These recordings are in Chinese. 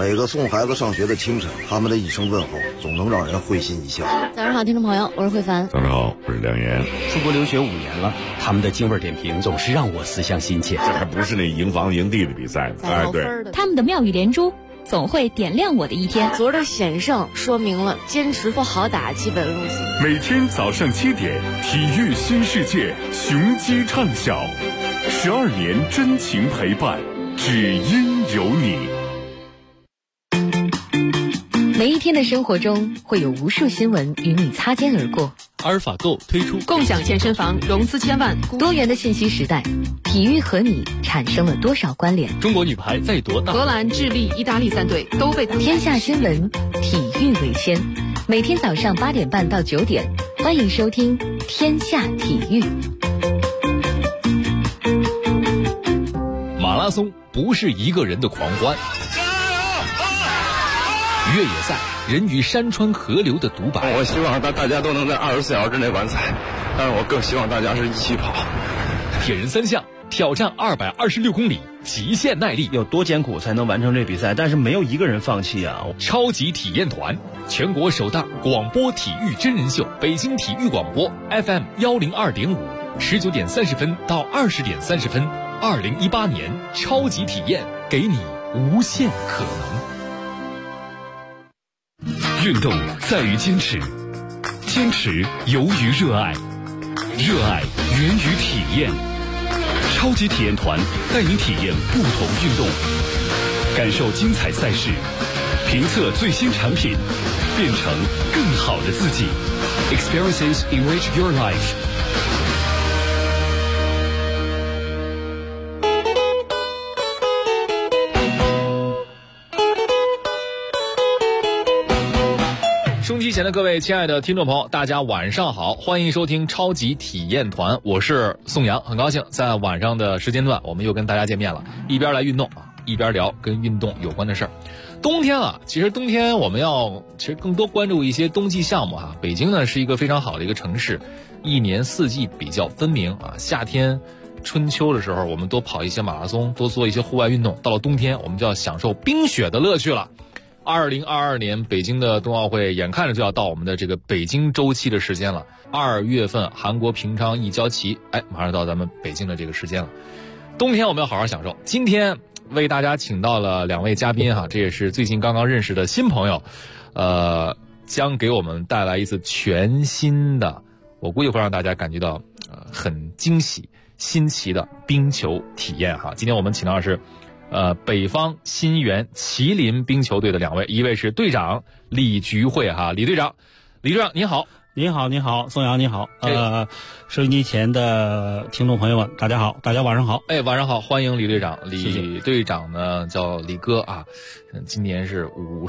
每个送孩子上学的清晨，他们的一声问候总能让人会心一笑。 早上好，听众朋友，我是慧凡。 早上好，我是梁岩。 出国留学5年了，他们的京味点评总是让我思乡心切。 这还不是那营房营地的比赛呢， 哎，对， 他们的妙语连珠总会点亮我的一天。 昨儿的险胜说明了坚持不好打基本路线。 每天早上7点，体育新世界，雄鸡唱晓，12年真情陪伴，只因有你。 每一天的生活中会有无数新闻与你擦肩而过。 阿尔法购推出共享健身房融资1000万。 多元的信息时代，体育和你产生了多少关联？ 中国女排在夺大。 荷兰、智利、意大利3队都被打。 天下新闻，体育为先。每天早上8点半到9点，欢迎收听《天下体育》。 马拉松不是一个人的狂欢。越野赛，人与山川河流的独白。 我希望大家都能在24小时之内完赛，但是我更希望大家是一起跑。 铁人3项挑战226公里，极限耐力， 有多艰苦才能完成这比赛？但是没有一个人放弃啊！ 超级体验团，全国首档广播体育真人秀，北京体育广播 FM 102.5，19点30分到20点30分，2018年超级体验，给你无限可能。 运动在于坚持，坚持由于热爱，热爱源于体验。超级体验团带你体验不同运动，感受精彩赛事，评测最新产品，变成更好的自己。Experiences enrich your life。 收机前的各位亲爱的听众朋友，大家晚上好，欢迎收听超级体验团，我是宋阳，很高兴在晚上的时间段我们又跟大家见面了，一边来运动啊，一边聊跟运动有关的事儿。冬天了，其实冬天我们要更多关注一些冬季项目啊。北京呢是一个非常好的一个城市，一年四季比较分明啊。夏天春秋的时候我们多跑一些马拉松，多做一些户外运动，到了冬天我们就要享受冰雪的乐趣了。2022年北京的冬奥会眼看着就要到我们的这个北京周期的时间了，2月份韩国平昌一交齐，马上到咱们北京的这个时间了。冬天我们要好好享受。今天为大家请到了2位嘉宾哈，这也是最近刚刚认识的新朋友，将给我们带来一次全新的，我估计会让大家感觉到很惊喜新奇的冰球体验哈。今天我们请到的是北方新源麒麟冰球队的2位，一位是队长李菊慧哈，李队长您好。 您好，宋阳你好，收音机前的听众朋友们，大家好，大家晚上好。 晚上好，欢迎李队长。李队长呢叫李哥啊，今年是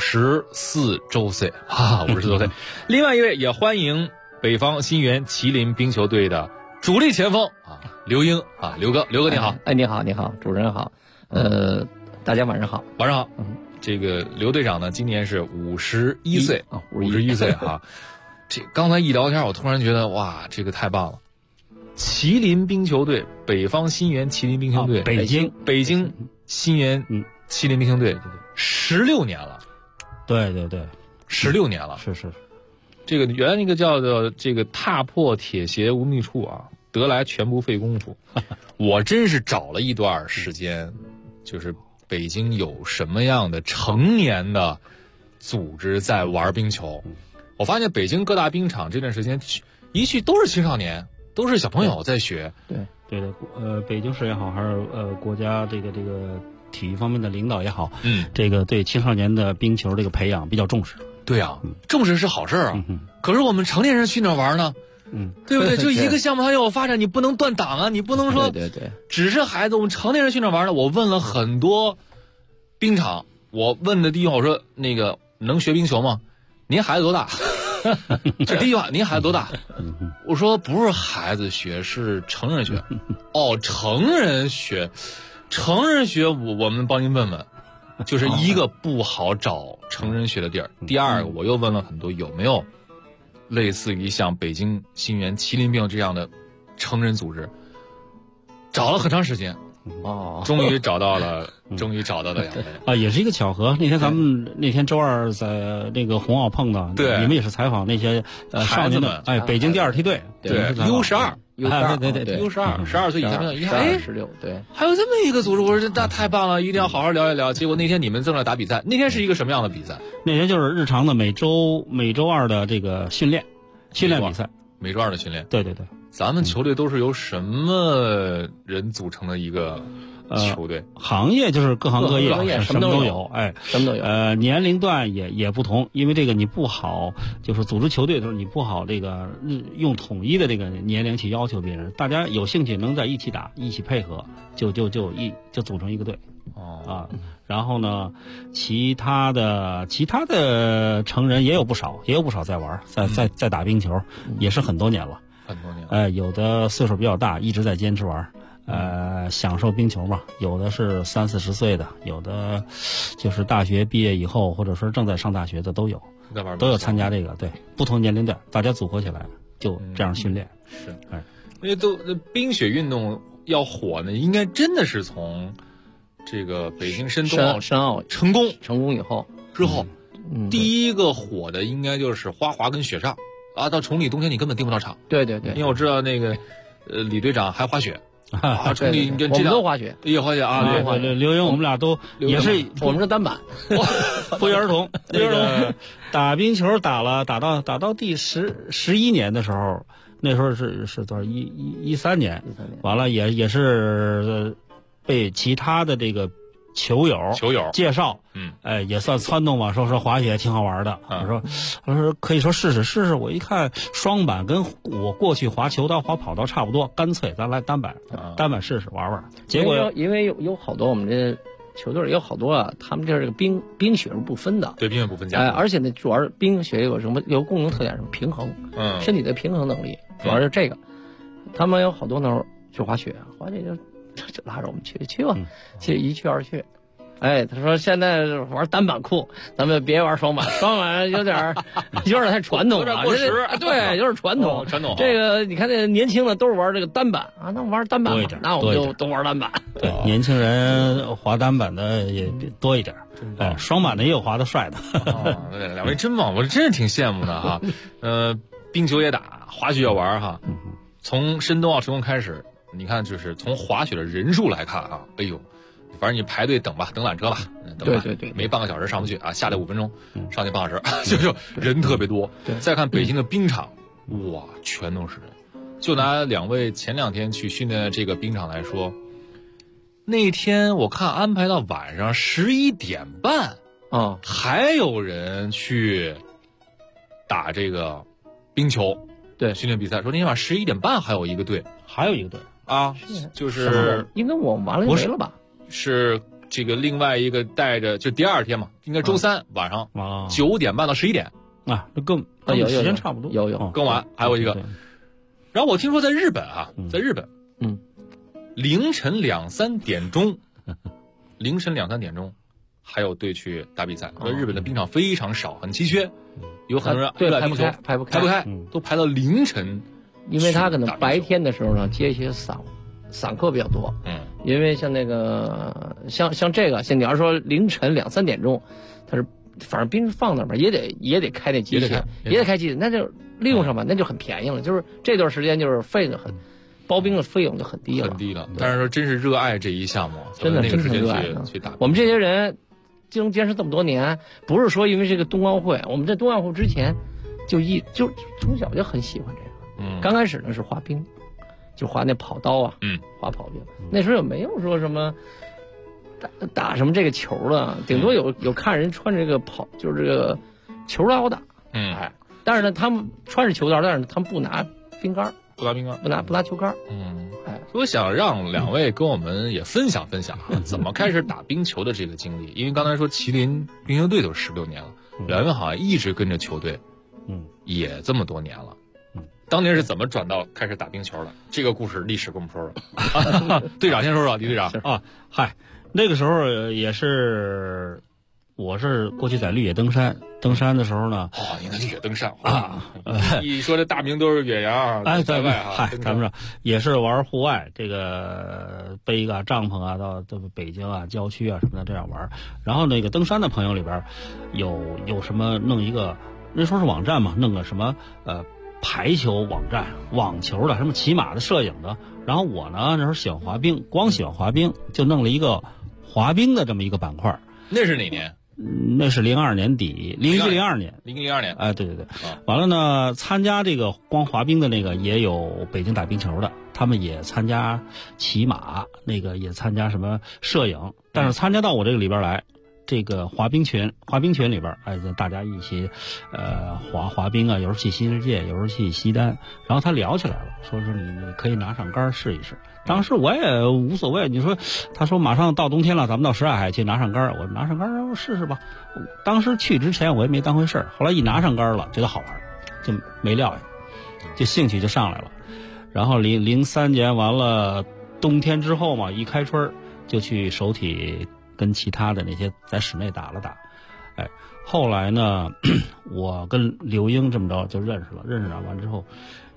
54周岁哈，54周岁。另外一位也欢迎北方新源麒麟冰球队的主力前锋啊，刘英啊，刘哥你好。 你好，主持人好。大家晚上好。 晚上好。这个刘队长呢今年是51岁啊，51岁哈。这刚才一聊天，我突然觉得哇，这个太棒了！麒麟冰球队，北方新源麒麟冰球队，北京新源麒麟冰球队，16年了。 对 ，16年了。 是。 这个原来那个叫做这个踏破铁鞋无觅处啊，得来全不费工夫。我真是找了一段时间，就是北京有什么样的成年的组织在玩冰球。我发现北京各大冰场这段时间一去都是青少年，都是小朋友在学。 对的，北京市也好，还是国家这个体育方面的领导也好，这个对青少年的冰球这个培养比较重视。 对啊，重视是好事啊。可是我们成年人去哪玩呢？对不对？就一个项目它要有发展，你不能断档啊，你不能说对， 只是孩子，我们成年人去哪玩呢？我问了很多冰场，我问的第一话我说那个能学冰球吗？您孩子多大？这第一话，您孩子多大？我说不是孩子学，是成人学。成人学，我们帮您问问，就是一个不好找成人学的地儿。第二个，我又问了很多有没有类似于像北京新源麒麟冰这样的成人组织，找了很长时间， 终于找到了两位啊，也是一个巧合。那天咱们那天周二在那个红奥碰到， 对， 你们也是采访那些少年的北京第2梯队， 对 U12。 对 U12，12岁以下一看 16，对， 还有这么一个组织，我说那太棒了，一定要好好聊一聊。结果那天你们正在打比赛，那天是一个什么样的比赛？ 那天就是日常的每周二的这个训练比赛， 每周二的训练。 对， 咱们球队都是由什么人组成的一个球队？ 行业就是各行各业，什么都有， 什么都有。 年龄段也不同，因为这个你不好，就是组织球队的时候你不好这个用统一的这个年龄去要求别人，大家有兴趣能在一起打，一起配合，就组成一个队。然后呢，其他的成人也有不少在玩，在打冰球，也是很多年了。有的岁数比较大，一直在坚持玩。享受冰球嘛，有的是30-40岁的，有的就是大学毕业以后，或者说正在上大学的都有参加这个。对，不同年龄段大家组合起来就这样训练。 是，因为冰雪运动要火呢，应该真的是从这个北京深奥成功以后之后，第一个火的应该就是花滑跟雪上啊。到崇礼冬天你根本订不到场。 对， 因为我知道那个李队长还滑雪。崇礼你我们都滑雪， 也滑雪啊！ 对，刘英我们俩都也是， 我们是单板， 不约而同。那个打冰球打到第11年的时候，那时候是多少？13年，完了也是被其他的这个球友介绍，也算撺动吧，说滑雪挺好玩的。我说可以说试试。我一看双板跟我过去滑球道、滑跑道差不多，干脆咱来单板试试玩玩。结果因为有好多我们这球队有好多啊，他们这个冰雪是不分的， 对，冰雪不分家。 而且呢，主要是冰雪有共同特点，什么平衡，身体的平衡能力，主要是这个。他们有好多那会儿去滑雪就拉着我们去吧，一去二去。他说现在玩单板酷，咱们别玩双板，双板有点太传统了， 有点过时。 对，有点传统。这个你看那年轻的都是玩这个单板啊，那玩单板吧，那我们就都玩单板。 对，年轻人滑单板的也多一点，双板的也有滑的帅的。 两位真棒，我真是挺羡慕的哈。冰球也打，滑雪也玩哈。从深冬奥成功开始。你看，就是从滑雪的人数来看啊，反正你排队等吧，等缆车吧， 对， 没半个小时上不去啊，下来5分钟，上去半小时，就人特别多。再看北京的冰场，哇，全都是人。就拿两位前2天去训练的这个冰场来说，那天我看安排到晚上11点半啊， 还有人去打这个冰球， 对， 训练比赛。说那天晚上11点半还有一个队啊，就是应该我们完了就没了吧？ 是这个另外一个带着，就第2天嘛，应该周3晚上9点半到11点啊，跟时间差不多， 有更晚。还有一个，然后我听说在日本，凌晨2-3点钟，还有队去打比赛。日本的冰场非常少，很稀缺，有很多人对排不开，都排到凌晨。 因为他可能白天的时候呢接一些散客比较多，因为像那个像这个，像你要说凌晨2-3点钟，他是反正冰放那边也得开那机器，也得开机器，那就利用上吧，那就很便宜了。就是这段时间就是费的很，包冰的费用就很低了， 但是说真是热爱这一项目， 真的是热爱去打。 我们这些人坚持这么多年，不是说因为这个冬奥会，我们在冬奥会之前就从小就很喜欢这个。刚开始呢是滑冰，就滑那跑道啊，滑跑冰。那时候也没有说什么打什么这个球的，顶多有看人穿这个就是这个球刀打，但是呢他们穿着球刀，但是他们不拿冰杆，不拿球杆， 我想让两位跟我们也分享怎么开始打冰球的这个经历，因为刚才说麒麟冰球队都16年了，两位好像一直跟着球队，也这么多年了。当年是怎么转到开始打冰球的？这个故事历史跟我们说说。队长先说说，李队长啊，那个时候也是我是过去在绿野登山的时候呢。 哦，你看绿野登山啊！一说这大名都是远洋， 哎， 在外啊， 嗨，咱们这也是玩户外，这个背一个帐篷啊，到北京啊、郊区啊什么的这样玩。然后那个登山的朋友里边，有什么弄一个，那时候是网站嘛，弄个什么排球网站、网球的、什么骑马的、摄影的。然后我呢那时候喜欢滑冰，光喜欢滑冰，就弄了一个滑冰的这么一个板块。 那是哪年？ 那是02年底，01、02年 ，0002年。 哎，对对对。完了呢，参加这个光滑冰的那个也有北京打冰球的，他们也参加骑马，那个也参加什么摄影，但是参加到我这个里边来。这个滑冰群里边，哎，大家一起，滑冰啊，有时候去新世界，有时候去西单，然后他聊起来了，说你可以拿上杆试一试。当时我也无所谓，你说，他说马上到冬天了，咱们到什刹海去拿上杆，我拿上杆我试试吧。当时去之前我也没当回事儿，后来一拿上杆了，觉得好玩，就没撂下，就兴趣就上来了。然后03年完了，冬天之后嘛，一开春就去首体。跟其他的那些在室内打了打，哎，后来呢，我跟刘英这么着就认识了完之后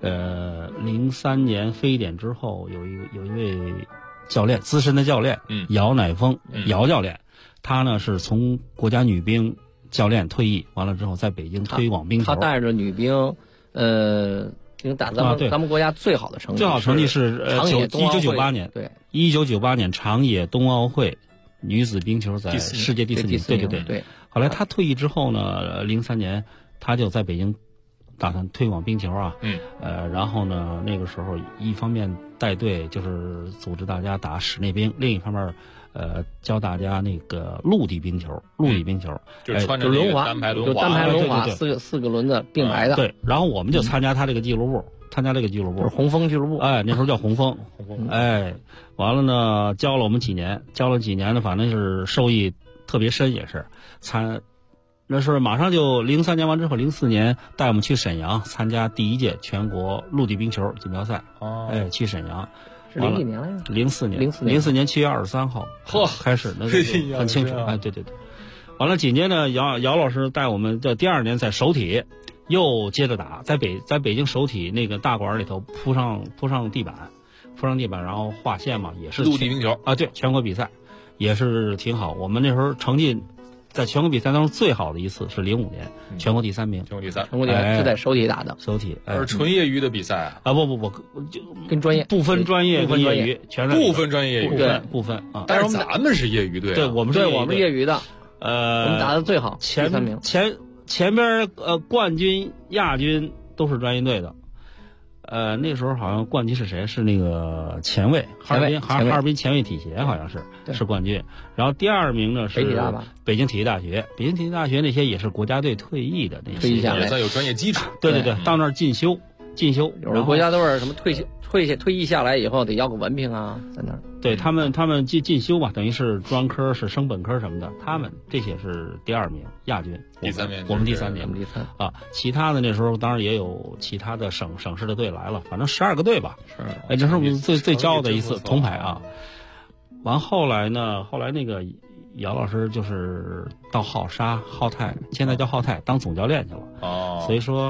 ，03年非典之后，有一位教练，资深的教练，姚乃峰，姚教练，他呢是从国家女兵教练退役，完了之后在北京推广冰球， 他带着女兵，打咱们国家最好的成绩， 最好成绩是1998年， 对 ，1998年长野冬奥会。女子冰球在世界第4名，对。后来她退役之后呢，03年她就在北京打算推广冰球啊，然后呢那个时候一方面带队就是组织大家打室内冰，另一方面教大家那个陆地冰球， 就是穿着轮滑，单排轮滑，四个轮子并排的， 对。然后我们就参加他这个俱乐部。 是红枫俱乐部， 哎，那时候叫红枫，哎，完了呢，教了我们几年呢，反正是受益特别深，也是那是马上就03年完之后，04年带我们去沈阳参加第1届全国陆地冰球锦标赛，哎，去沈阳， 是零几年来着 ？04年7月23号，开始，那个很清楚，哎，对，完了紧接着姚老师带我们的第2年在首体。又接着打，在北京首体那个大馆里头铺上地板，然后画线嘛，也是陆地冰球啊，对，全国比赛也是挺好。我们那时候成绩在全国比赛当中最好的一次是05年，全国第3名， 全国第3是在首体打的， 首体， 是纯业余的比赛啊？不，就跟专业不分专业跟业余，全是不分专业业余， 不分啊。 但是咱们是业余队， 对，我们是业余的，我们打的最好， 前 3名。 前边冠军、亚军都是专业队的，那时候好像冠军是谁？是那个前卫，哈尔滨前卫体协好像是冠军。然后第2名呢是北京体育大学，那些也是国家队退役的那些， 也算有专业基础。 对，到那儿进修。 有的国家都是什么退役下来以后得要个文凭啊，在那儿。 对他们进修吧，等于是专科是升本科什么的，他们这些是第2名亚军， 第3名我们第3名，啊，其他的那时候当然也有其他的省市的队来了，反正12个队吧，哎，这是我们最骄傲的一次铜牌啊。完后来那个姚老师就是到浩泰，现在叫浩泰当总教练去了，所以说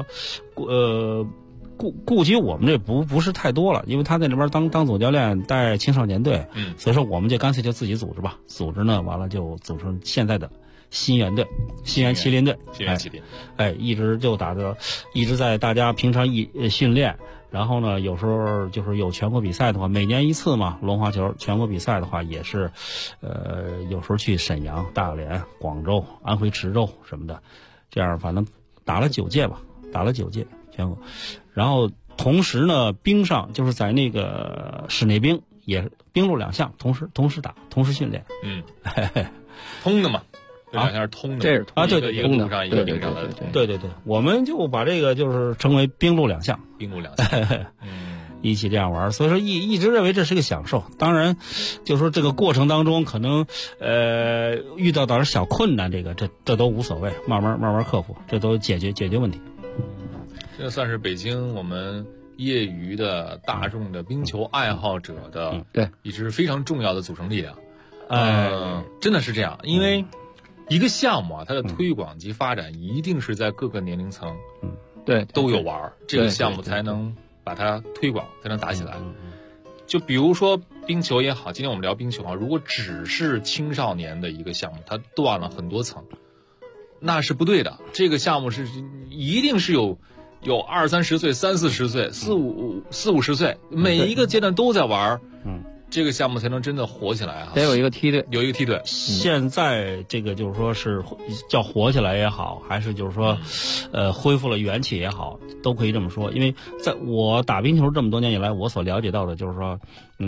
顾及我们这不是太多了，因为他在那边当总教练带青少年队，所以说我们就干脆就自己组织吧。组织呢，完了就组成现在的新源队，新源麒麟队，哎，一直在大家平常训练，然后呢，有时候就是有全国比赛的话，每年一次嘛，轮滑球全国比赛的话也是，有时候去沈阳、大连、广州、安徽池州什么的，这样反正打了9届全国。然后同时呢，冰上就是在那个室内冰也冰陆2项同时打，同时训练， 通的嘛，这2项是通的， 这是啊，对， 一个路上一个冰上的， 对，我们就把这个就是称为冰陆2项，一起这样玩，所以说一直认为这是个享受。当然，就是说这个过程当中可能遇到点小困难，这都无所谓，慢慢克服，这都解决问题。 这算是北京我们业余的大众的冰球爱好者的对一支非常重要的组成力量。真的是这样，因为一个项目啊，它的推广及发展一定是在各个年龄层， 对， 都有玩这个项目才能把它推广，才能打起来。就比如说冰球也好，今天我们聊冰球啊，如果只是青少年的一个项目，它断了很多层，那是不对的。这个项目是一定是有20、30岁、30、40岁、40、50岁，每一个阶段都在玩，这个项目才能真的火起来啊！ 得有一个梯队， 有一个梯队。 现在这个就是说是叫火起来也好，还是就是说，恢复了元气也好，都可以这么说。因为在我打冰球这么多年以来，我所了解到的就是说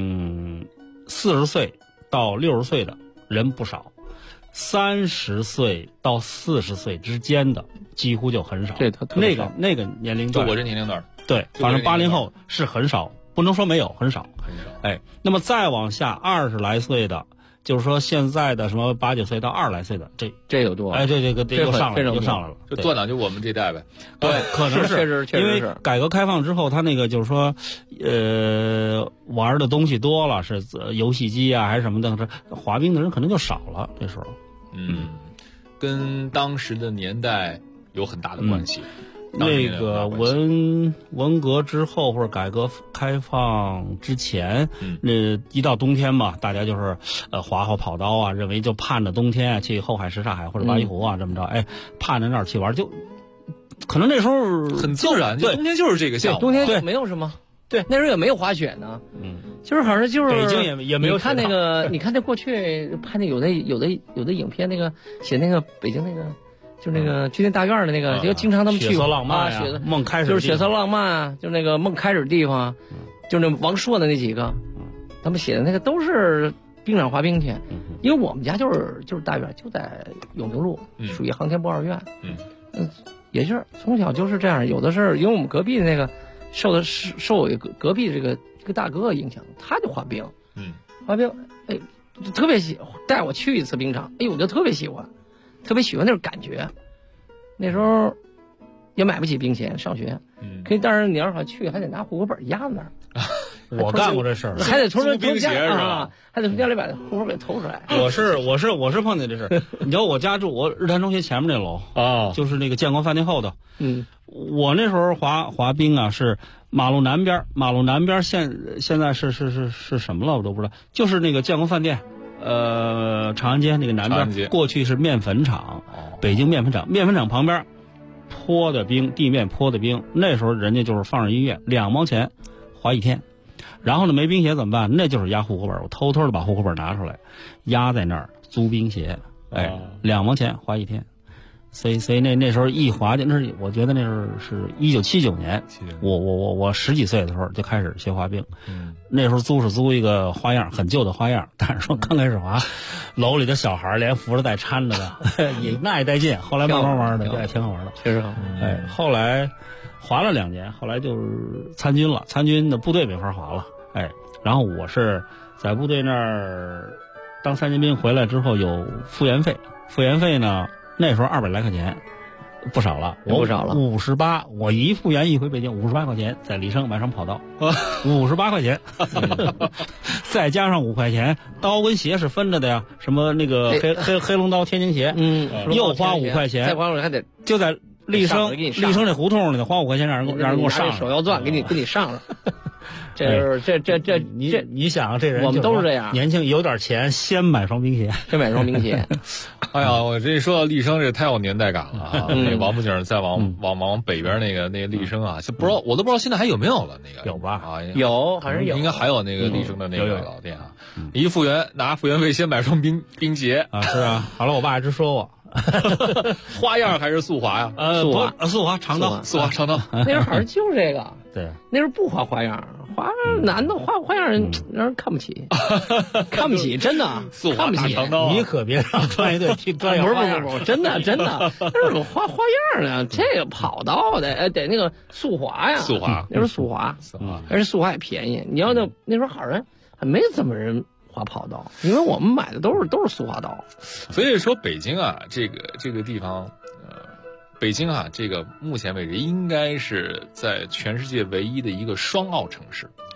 ，40岁到60岁的人不少，30岁到40岁之间的几乎就很少。 对， 那个年龄段， 就我这年龄段， 对，反正80后是很少。不能说没有，很少。哎，那么再往下20来岁的，就是说现在的什么8、9岁到20来岁的，这有多？ 哎，这又上来了，又上来了。 就断档就我们这代呗。 对，可能是确实因为改革开放之后，他那个就是说，玩的东西多了，是游戏机啊还是什么的，这滑冰的人可能就少了。这时候， 跟当时的年代有很大的关系。 那个文革之后或者改革开放之前，那一到冬天嘛，大家就是划跑道啊，认为就盼着冬天去后海、什刹海或者八一湖啊，这么着，哎，盼着那儿去玩，就可能那时候很自然，对，冬天就是这个项目， 冬天就没有什么，对，那时候也没有滑雪呢，就是好像就是北京也没有。 你看那个，你看那过去拍那有的影片，那个写那个北京那个。就那个军队大院的那个，就经常他们去血色浪漫啊，梦开始就是血色浪漫啊，就那个梦开始地方，就那王朔的那几个，他们写的那个都是冰上滑冰去。因为我们家就是大院，就在永定路，属于航天博二院。也是从小就是这样，有的是因为我们隔壁的那个受隔壁这个大哥哥影响，他就滑冰，滑冰，哎，就特别带我去一次冰场，哎，我就特别喜欢。特别喜欢那种感觉，那时候也买不起冰鞋，上学，可以，但是你要是去，还得拿户口本压那儿。 我干过这事儿， 还得从家啊，还得从家里把户口给偷出来。 我是碰见这事。你知道我家住我日坛中学前面那楼啊，就是那个建国饭店后头。我那时候滑冰啊，是马路南边现在是什么了我都不知道，就是那个建国饭店。长安街那个南边，过去是面粉厂，北京面粉厂，面粉厂旁边坡的冰，地面坡的冰，那时候人家就是放上音乐，2毛钱滑1天，然后呢没冰鞋怎么办？那就是压户口本，我偷偷的把户口本拿出来，压在那儿租冰鞋，哎，2毛钱滑1天。所以那时候一滑就那是，我觉得那时候是1979年，我10几岁的时候就开始学滑冰，那时候租一个花样，很旧的花样，但是说刚开始滑，楼里的小孩连扶着带搀着的，那也带劲。后来慢慢玩的，也挺好玩的， 确实好。 哎，后来滑了2年，后来就是参军了，参军的部队没法滑了，哎，然后我是在部队那儿当3年兵回来之后有复员费呢。那时候200来块钱，不少了， 不少了。 58，我一复员一回北京，58块钱，在李胜买上跑道，58块钱，再加上5块钱，刀跟鞋是分着的呀，什么那个黑龙刀、天津鞋，又花5块钱， 再花还得就在立生这胡同里头花5块钱，让人给我上手要钻，给你上了。这你想这人我们都是这样， 年轻有点钱，先买双冰鞋。 哎呀，我这说到立生，这太有年代感了啊！那个王府井再往北边那个立生啊，我都不知道现在还有没有了。那个有吧？ 啊， 有还是有？ 应该还有那个立生的那个老店啊。一复员拿复员费先买双冰鞋啊，是啊。好了，我爸一直说我。 花样还是速滑呀？ 速滑长刀， 速滑长刀。 那时候好像就是这个。 对， 那时候不滑花样，男的滑花样让人看不起，看不起，真的看不起。 你可别让专业队踢专业花样， 不是，真的，那是花样的，这个跑道的，得那个速滑呀， 速滑， 那时候速滑，而且速滑也便宜。你要那时候好人还没怎么人滑跑道，因为我们买的都是速滑道。 所以说北京啊，这个地方。北京啊，这个目前为止应该是在全世界唯一的一个双奥城市。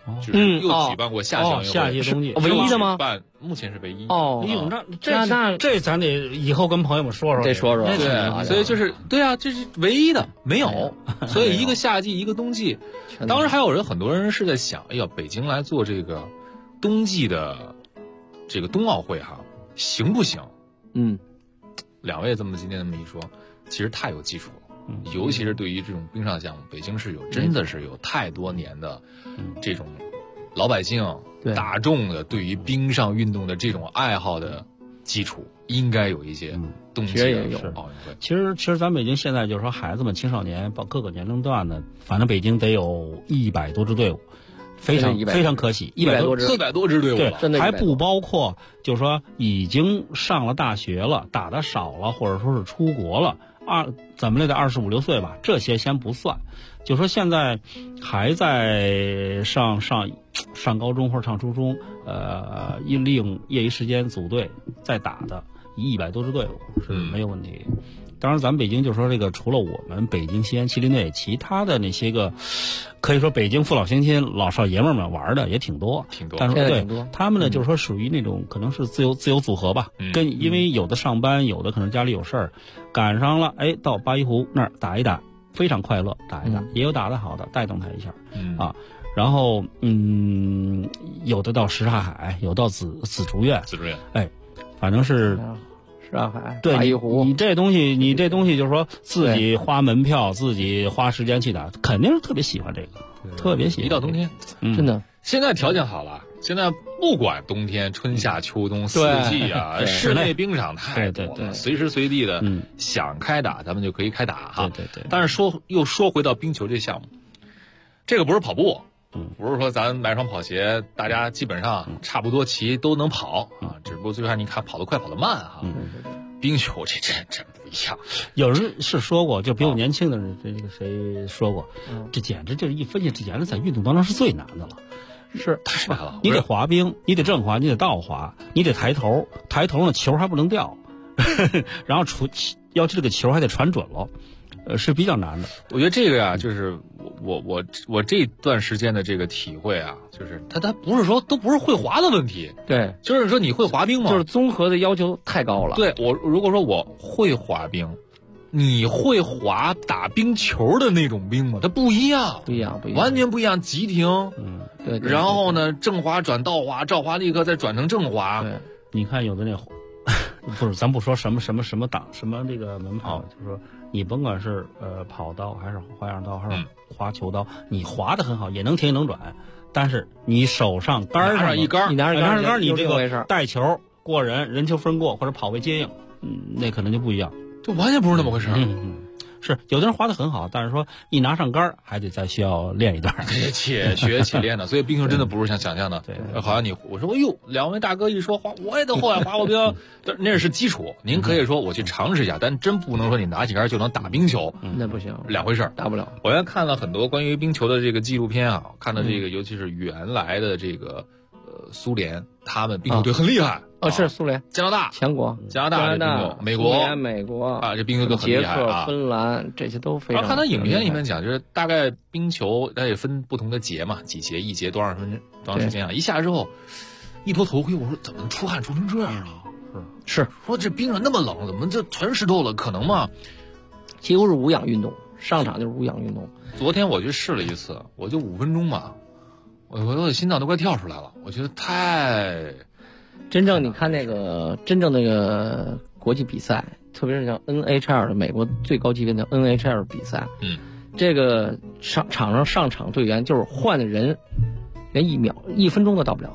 就是又举办过夏季奥运会， 夏季冬季唯一的吗？ 目前是唯一。 这咱得以后跟朋友们说说， 得说说。 对，所以就是对啊，这是唯一的，没有。所以一个夏季，一个冬季。当时还有很多人是在想，哎呀，北京来做这个冬季的这个冬奥会哈，行不行？两位今天这么一说，其实太有基础了。尤其是对于这种冰上项目，北京是真的是有太多年的这种老百姓、大众的对于冰上运动的这种爱好的基础，应该有一些冬季的奥运会。 其实咱北京现在就是说，孩子们、青少年，各个年龄段的，反正北京得有100多支队伍。非常可喜 ，400多支队伍了， 对，还不包括就是说已经上了大学了，打的少了，或者说是出国了，怎么也得25、26岁吧，这些先不算。就说现在还在上高中或者上初中，利用业余时间组队再打的，100多支队伍是没有问题。当然，咱们北京就说这个，除了我们北京西安麒麟队，其他的那些个，可以说北京父老乡亲、老少爷们们玩的也挺多。但是对他们呢，就是说属于那种可能是自由组合吧，因为有的上班，有的可能家里有事儿，赶上了，到八一湖那儿打一打，非常快乐，打一打，也有打得好的，带动他一下，然后有的到什刹海，有到紫竹院，反正是。 上海对你这东西就是说自己花门票，自己花时间去打，肯定是特别喜欢这个，特别喜欢。 一到冬天， 真的， 现在条件好了，现在不管冬天、春夏秋冬四季啊，室内冰场太多了，随时随地的想开打，咱们就可以开打哈。 对。 但是又说回到冰球这项目，这个不是跑步。不是说咱买双跑鞋，大家基本上差不多齐都能跑啊，只不过最后你看跑得快跑得慢哈。冰球这真不一样。 有人是说过，就比我年轻的人，这个谁说过，这简直就是一分析，这简直在运动当中是最难的了。 是太难了， 你得滑冰，你得正滑，你得倒滑，你得抬头呢球还不能掉，然后要这个球还得传准了。是比较难的。 我觉得这个呀，就是我这段时间的这个体会啊，就是它不是说都不是会滑的问题， 对， 就是说你会滑冰吗？ 就是综合的要求太高了。 对，如果说我会滑冰，你会滑打冰球的那种冰吗？它不一样，完全不一样，急停， 对， 然后呢，正滑转倒滑，倒滑立刻再转成正滑。 对， 你看有的那不是，咱不说什么档什么这个门跑，就是说你甭管是跑道还是花样道还是滑球道，你滑得很好，也能停也能转，但是你手上杆上一杆， 你拿着杆， 你这个带球过人球分过或者跑位接应，那可能就不一样， 就完全不是那么回事。 是有的人滑得很好，但是说一拿上杆还得再需要练一段， 且学且练的。所以冰球真的不是像想象的，对，好像我说哎呦，两位大哥一说滑，我也得后来滑过冰，那是基础。您可以说我去尝试一下，但真不能说你拿起杆就能打冰球， 那不行， 两回事， 打不了。 我原来看了很多关于冰球的这个纪录片啊，看到这个尤其是原来的这个苏联，他们冰球队很厉害。 是苏联、 加拿大强国、 加拿大、美国啊， 这冰球都很厉害啊。 芬兰这些都非常。 看他影片里面讲，就是大概冰球它也分不同的节嘛，几节一节多少时间啊？一下之后，一脱头盔，我说怎么出汗出成这样了？ 是说这冰上那么冷，怎么这全湿透了？可能吗？ 几乎是无氧运动，上场就是无氧运动。 昨天我去试了一次，我就5分钟嘛，我的心脏都快跳出来了，我觉得太。 真正你看那个国际比赛，特别是像 NHL 的美国最高级别的 NHL 比赛，这个场上队员就是换的人，连1分钟都到不了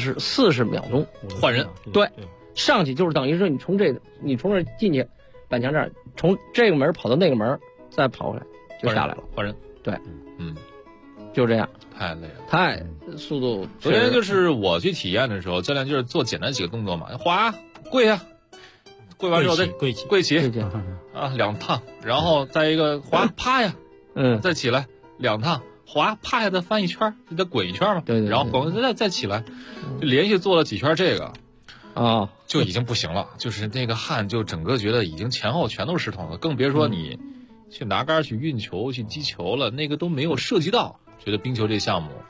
，40秒钟换人， 对，上去就是等于说你从这进去板墙这儿，从这个门跑到那个门，再跑回来就下来了， 换人， 对，就这样。 太累了， 速度。 昨天就是我去体验的时候，教练就是做简单几个动作嘛，滑跪下，跪完之后再跪起啊2趟，然后再一个滑趴下，再起来2趟，滑趴下再翻一圈，就得滚一圈嘛， 对， 然后滚再起来，就连续做了几圈这个，就已经不行了，就是那个汗就整个觉得已经前后全都湿透了，更别说你去拿杆去运球去击球了，那个都没有涉及到。觉得冰球这项目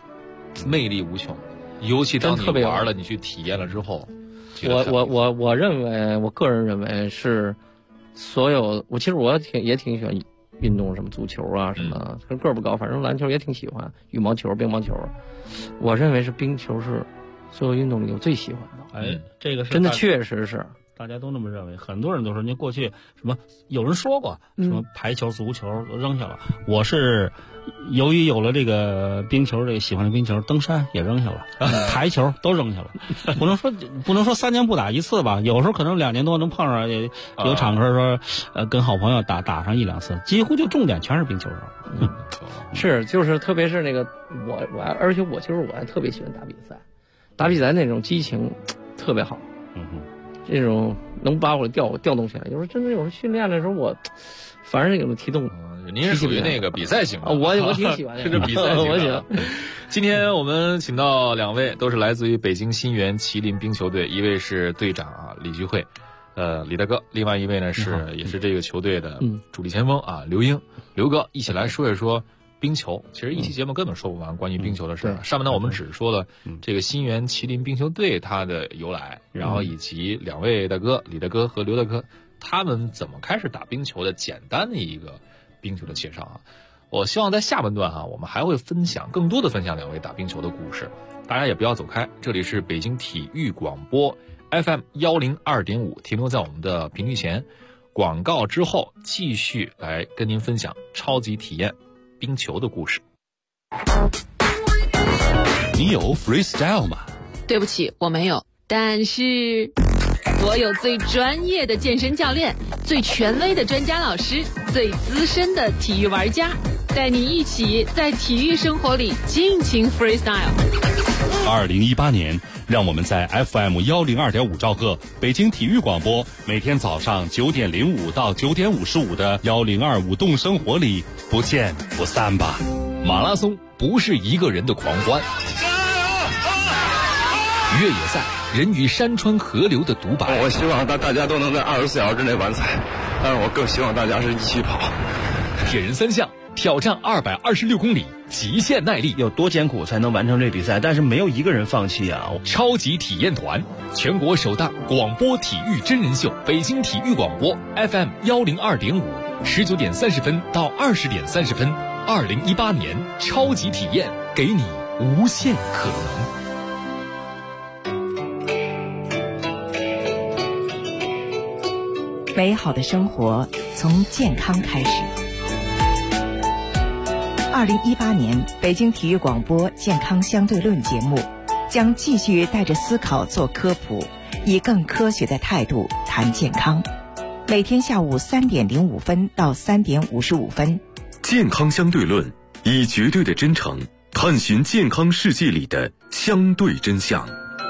魅力无穷，尤其当你玩了，你去体验了之后， 我认为，我个人认为是所有其实我也挺喜欢运动，什么足球啊什么，个儿不高，反正篮球也挺喜欢，羽毛球、乒乓球，我认为是冰球是所有运动里我最喜欢的。 哎，这个是真的确实是。 大家都那么认为，很多人都说，你过去什么有人说过什么排球、足球都扔下了。我是由于有了这个冰球，这个喜欢的冰球，登山也扔下了，台球都扔下了。不能说3年不打一次吧，有时候可能2年多能碰上，有场合说跟好朋友打上1-2次，几乎就重点全是冰球上。 是就是特别是那个而且其实我还特别喜欢打比赛那种激情特别好。这种能把我调动起来，有时候真的有时候训练的时候，我反正有种提动。 您是属于那个比赛型的， 我挺喜欢的， 是比赛型的。今天我们请到2位，都是来自于北京新源麒麟冰球队，一位是队长李菊慧，李大哥，另外一位呢也是这个球队的主力前锋刘英，刘哥，一起来说一说冰球。其实一期节目根本说不完关于冰球的事儿。上半段我们只说了这个新源麒麟冰球队它的由来，然后以及2位大哥李大哥和刘大哥他们怎么开始打冰球的简单的一个冰球的介绍我希望在下半段我们还会更多的分享2位打冰球的故事。大家也不要走开，这里是北京体育广播 FM 102.5，停留在我们的频率前。广告之后继续来跟您分享超级体验冰球的故事。 你有 freestyle 吗？ 对不起，我没有，但是我有最专业的健身教练，最权威的专家老师，最资深的体育玩家，带你一起在体育生活里尽情 freestyle。 2018年，让我们在 FM 102.5兆赫北京体育广播，每天早上9点05到9点55的102舞动生活里不见不散吧。 马拉松不是一个人的狂欢，越野赛人与山川河流的独白。 我希望大家都能在24小时之内完赛，但是我更希望大家是一起跑。 铁人3项挑战226公里，极限耐力， 有多艰苦才能完成这比赛？但是没有一个人放弃啊！ 超级体验团，全国首档广播体育真人秀，北京体育广播 FM 102.5，19点30分到20点30分，2018年超级体验，给你无限可能。 美好的生活从健康开始。2018年北京体育广播健康相对论节目将继续带着思考做科普，以更科学的态度谈健康。每天下午3点05分到3点55分。 健康相对论，以绝对的真诚探寻健康世界里的相对真相。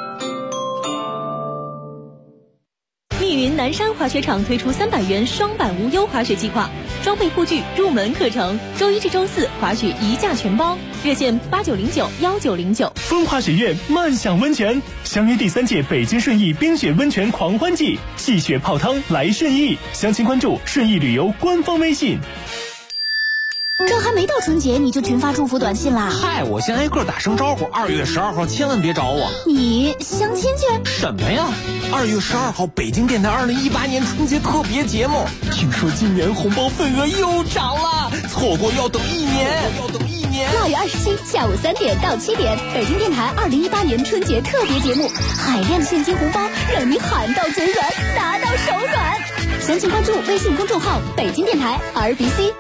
密云南山滑雪场推出300元双板无忧滑雪计划，装备护具、入门课程，周1至周4滑雪1价全包，热线89091909。 风华雪苑慢享温泉，相约第3届北京顺义冰雪温泉狂欢季，戏雪泡汤来顺义，详情关注顺义旅游官方微信。 这还没到春节你就群发祝福短信啦？ 嗨，我先挨个打声招呼，2月12号千万别找我。 你相亲去？ 什么呀？2月12号北京电台2018年春节特别节目，听说今年红包份额又涨了，错过要等1年。 2月27下午3点到7点，北京电台2018年春节特别节目，海量现金红包让你喊到嘴软，拿到手软。详情关注微信公众号北京电台 RBC。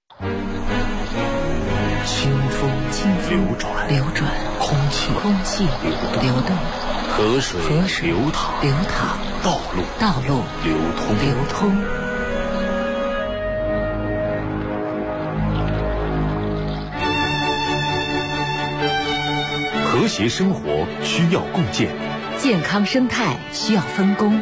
清风流转，空气流动，河水流淌，道路流通。 和谐生活需要共建， 健康生态需要分工。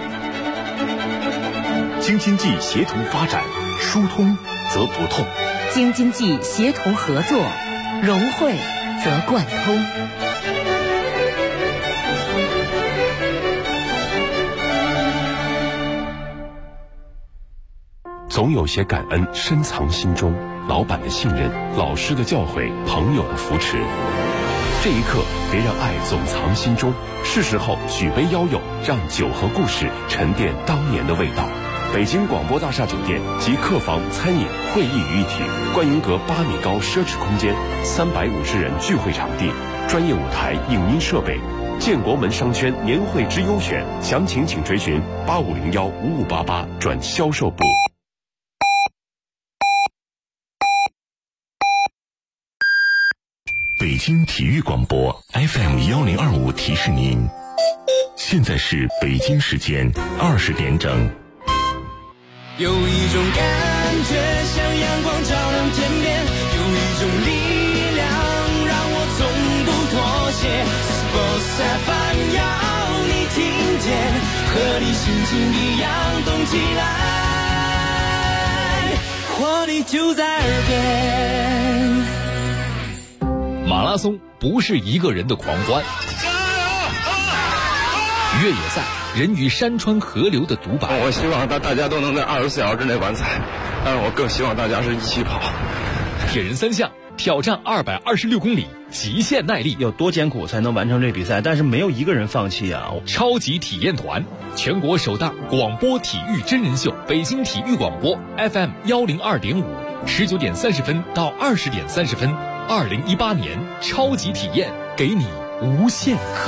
京津冀协同发展，疏通则不痛。 京津冀协同合作，融汇则贯通。 总有些感恩深藏心中， 老板的信任、老师的教诲、朋友的扶持。这一刻，别让爱总藏心中，是时候举杯邀友，让酒和故事沉淀当年的味道。北京广播大厦酒店集客房、餐饮、会议于一体，观云阁8米高奢侈空间，350人聚会场地，专业舞台、影音设备。建国门商圈年会之优选，详情请垂询85015588转销售部。北京体育广播 FM1025提示您，现在是北京时间20点整。 有一种感觉像阳光照亮天边，有一种力量让我从不妥协。Sports FM 要你听见，和你心情一样动起来，活力就在耳边。 马拉松不是一个人的狂欢，越野赛人与山川河流的独白。 我希望大家都能在24小时之内完赛，但是我更希望大家是一起跑。 铁人3项挑战226公里，极限耐力， 有多艰苦才能完成这比赛？但是没有一个人放弃啊！ 超级体验团，全国首档广播体育真人秀，北京体育广播 FM102.5，19点30分到20点30分，2018年超级体验，给你无限可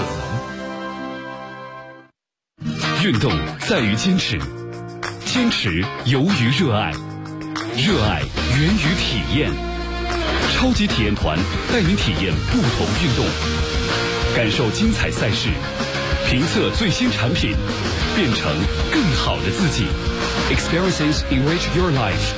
能。 运动在于坚持，坚持由于热爱，热爱源于体验。超级体验团带您体验不同运动，感受精彩赛事，评测最新产品，变成更好的自己。Experiences enrich your life。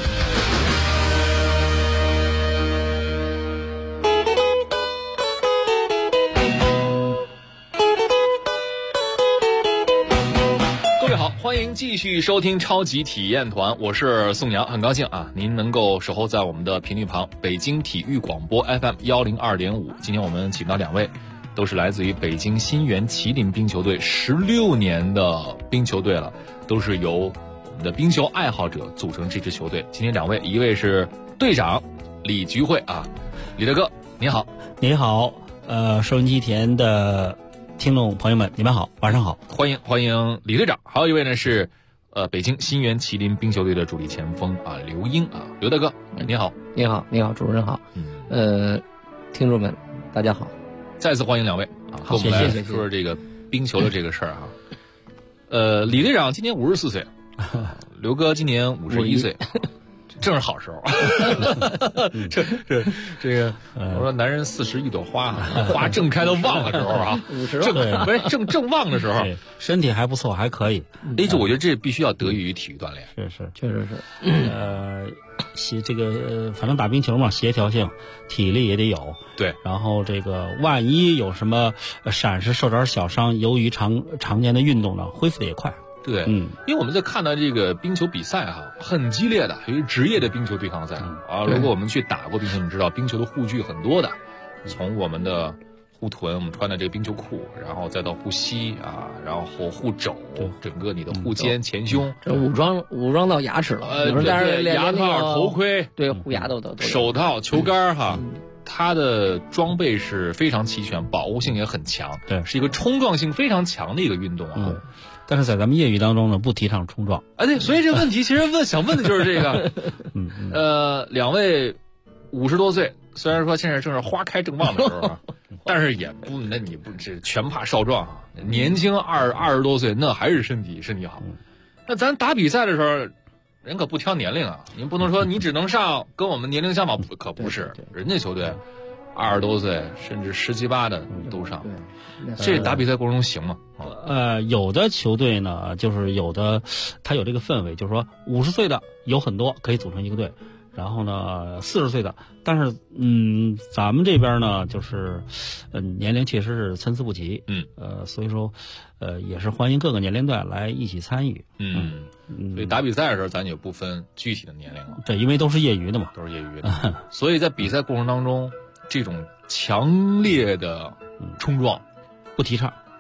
欢迎继续收听超级体验团，我是宋阳，很高兴啊，您能够守候在我们的频率旁，北京体育广播 FM102.5。今天我们请到2位，都是来自于北京新源麒麟冰球队16年的冰球队了，都是由我们的冰球爱好者组成这支球队。今天2位，一位是队长李菊慧啊，李大哥您好。 你好，收音机前的听众朋友们，你们好，晚上好， 欢迎李队长。还有一位呢是北京新源麒麟冰球队的主力前锋啊刘英啊，刘大哥你好。 你好，主任好。听众们大家好， 再次欢迎2位啊，跟我们来说说这个冰球的这个事儿啊。李队长今年54岁，刘哥今年51岁。正是好时候，这个，我说男人40一朵花，花正开到旺的时候啊，50不是正旺的时候， 身体还不错，还可以。 这我觉得这必须要得益于体育锻炼， 是，确实是。这个反正打冰球嘛，协调性、体力也得有。 对， 然后这个万一有什么闪失、受点小伤，由于常年的运动呢，恢复的也快。 对，因为我们在看到这个冰球比赛哈，很激烈的，尤其职业的冰球对抗赛啊。如果我们去打过冰球，你知道冰球的护具很多的，从我们的护臀，我们穿的这个冰球裤，然后再到护膝啊，然后护肘，整个你的护肩、前胸， 这武装到牙齿了。 对，牙套、头盔， 对，护牙都手套、球杆哈。它的装备是非常齐全，保护性也很强， 对， 是一个冲撞性非常强的一个运动啊。 但是在咱们业余当中呢，不提倡冲撞。 对，所以这个问题其实想问的就是这个。2位50多岁，虽然说现在正是花开正旺的时候啊，但是也不，那你不是全怕少壮啊？年轻20多岁，那还是身体好。那咱打比赛的时候，人可不挑年龄啊，你不能说你只能上跟我们年龄相仿，可不是，人家球队20多岁甚至17、18的都上。这打比赛过程中行吗？ 有的球队呢，就是有的他有这个氛围，就是说50岁的有很多可以组成一个队，然后呢40岁的，但是咱们这边呢就是年龄确实是参差不齐，所以说也是欢迎各个年龄段来一起参与。 所以打比赛的时候咱也不分具体的年龄了。 对，因为都是业余的嘛， 都是业余的。所以在比赛过程当中，这种强烈的冲撞不提倡。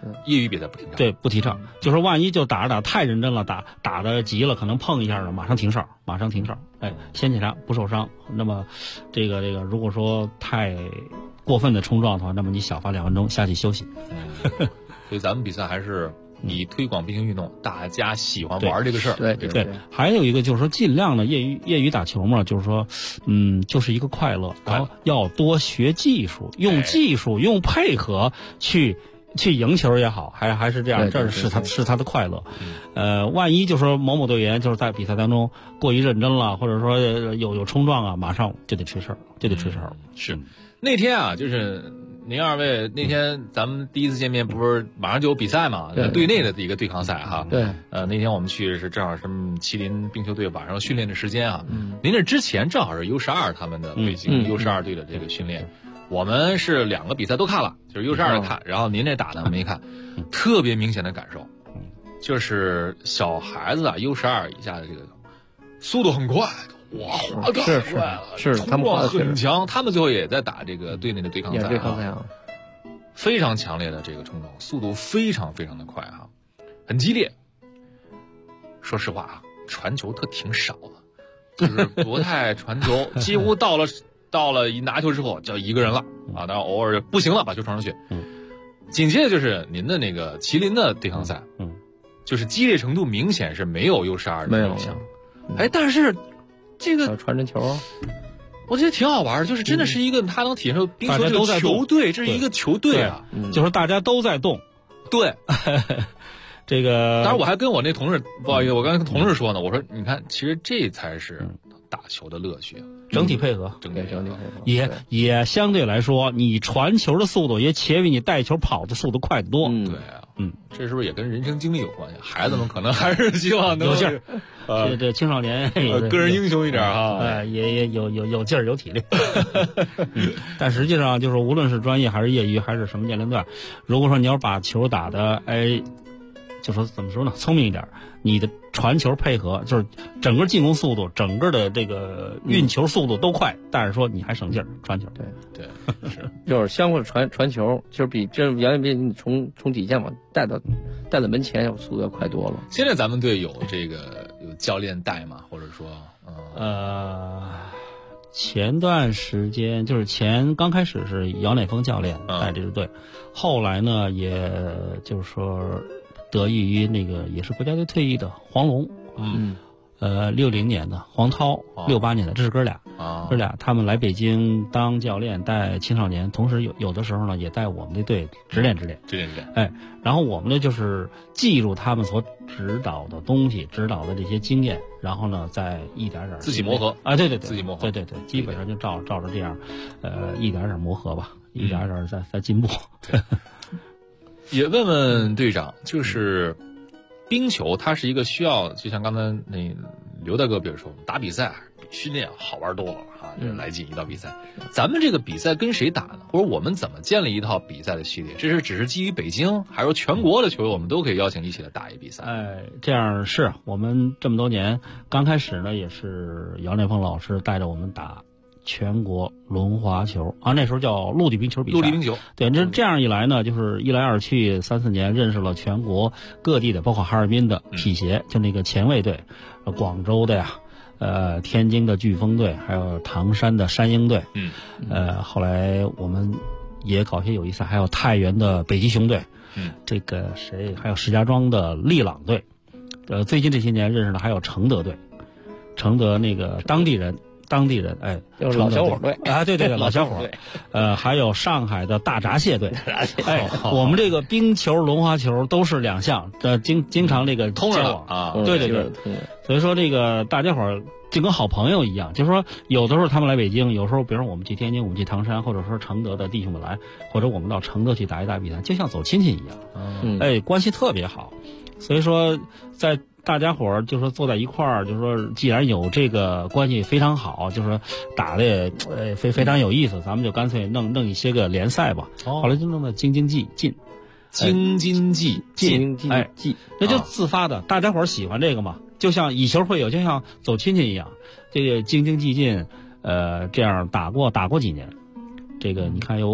业余比赛不提倡。 对，不提倡。就是万一就打着打太认真了，打的急了，可能碰一下了，马上停哨。哎，先检查不受伤。那么，这个如果说太过分的冲撞的话，那么你小罚2分钟下去休息。 所以咱们比赛还是以推广冰球运动，大家喜欢玩这个事儿。 对。 还有一个就是说，尽量的业余打球嘛，就是说，就是一个快乐，然后要多学技术，用技术用配合去赢球也好，还是这样，这是他的快乐。万一就说某某队员就是在比赛当中过于认真了，或者说有冲撞啊，马上就得吹哨， 是那天啊，就是您二位那天咱们第一次见面，不是马上就有比赛嘛？队内的一个对抗赛哈。 对。 那天我们去是正好是麒麟冰球队晚上训练的时间啊。您这之前正好是 U12 他们的北京 U12 队的这个训练。我们是2个比赛都看了，就是 U12 的看，然后您这打的没看，特别明显的感受，就是小孩子啊 U12 以下的这个速度很快，哇，太快了， 是他们很强，他们最后也在打这个队内的对抗赛，非常强烈的这个冲撞，速度非常非常的快啊，很激烈。说实话啊，传球挺少的，就是不太传球，几乎到了一拿球之后就一个人了啊，当然偶尔不行了把球传上去。紧接着就是您的那个麒麟的对抗赛，就是激烈程度明显是没有 U12 的那么强。哎，但是这个传真球， 我觉得挺好玩的，就是真的是一个它能体现出冰球这个球队，这是一个球队啊， 就是大家都在动。 对。 这个， 当然我还跟我那同事，不好意思，我刚才跟同事说呢，我说你看，其实这才是打球的乐趣， 整体配合，也相对来说，你传球的速度也且比你带球跑的速度快得多。 对啊，这是不是也跟人生经历有关系？孩子们可能还是希望能有劲儿，这青少年个人英雄一点哈， 也有劲儿有体力。但实际上就是无论是专业还是业余还是什么年龄段，如果说你要把球打的就说怎么说呢？聪明一点，你的传球配合就是整个进攻速度、整个的这个运球速度都快，但是说你还省劲儿传球。 对，是就是相互传球，就是比原来比你从底线嘛带到门前速度要快多了。 现在咱们队有教练带吗？或者说前段时间就是刚开始是姚乃峰教练带这支队，后来呢也就是说。得益于那个也是国家队退役的黄龙，60年的黄涛，68年的，这是哥俩，他们来北京当教练带青少年，同时有的时候呢也带我们的队指练。哎，然后我们呢就是记住他们所指导的东西，指导的这些经验，然后呢再一点点自己磨合啊，对， 自己磨合， 对，基本上就照着这样，一点点磨合吧，一点点在进步。 也问问队长，就是冰球它是一个需要，就像刚才那刘大哥比如说打比赛比训练好玩多了啊，来劲一到比赛。咱们这个比赛跟谁打呢？或者我们怎么建立一套比赛的系列？这是只是基于北京，还是说全国的球友我们都可以邀请一起来打一比赛？ 这样是我们这么多年刚开始呢，也是姚乃峰老师带着我们打全国轮滑球啊，那时候叫陆地冰球比赛。 陆地冰球， 对，这样一来呢，就是一来二去3-4年，认识了全国各地的，包括哈尔滨的匹协，就那个前卫队，广州的呀，天津的飓风队，还有唐山的山鹰队，后来我们也搞些友谊赛，还有太原的北极熊队，这个还有石家庄的利朗队，最近这些年认识的还有承德队，承德那个当地人， 就是老小伙队啊，对，老小伙，还有上海的大闸蟹队，我们这个冰球、轮滑球都是2项，经常这个通着了啊， 对，所以说这个大家伙就跟好朋友一样，就是说有的时候他们来北京，有时候比如说我们去天津，我们去唐山，或者说承德的弟兄们来，或者我们到承德去打一打比赛，就像走亲戚一样，关系特别好，所以说在。大家伙儿就说坐在一块儿，就说既然有这个关系非常好，就说打的也非常有意思，咱们就干脆弄一些个联赛吧。后来就弄的京津冀进，那就自发的，大家伙儿喜欢这个嘛，就像以球会友，就像走亲戚一样。这个京津冀进，这样打过几年，这个你看有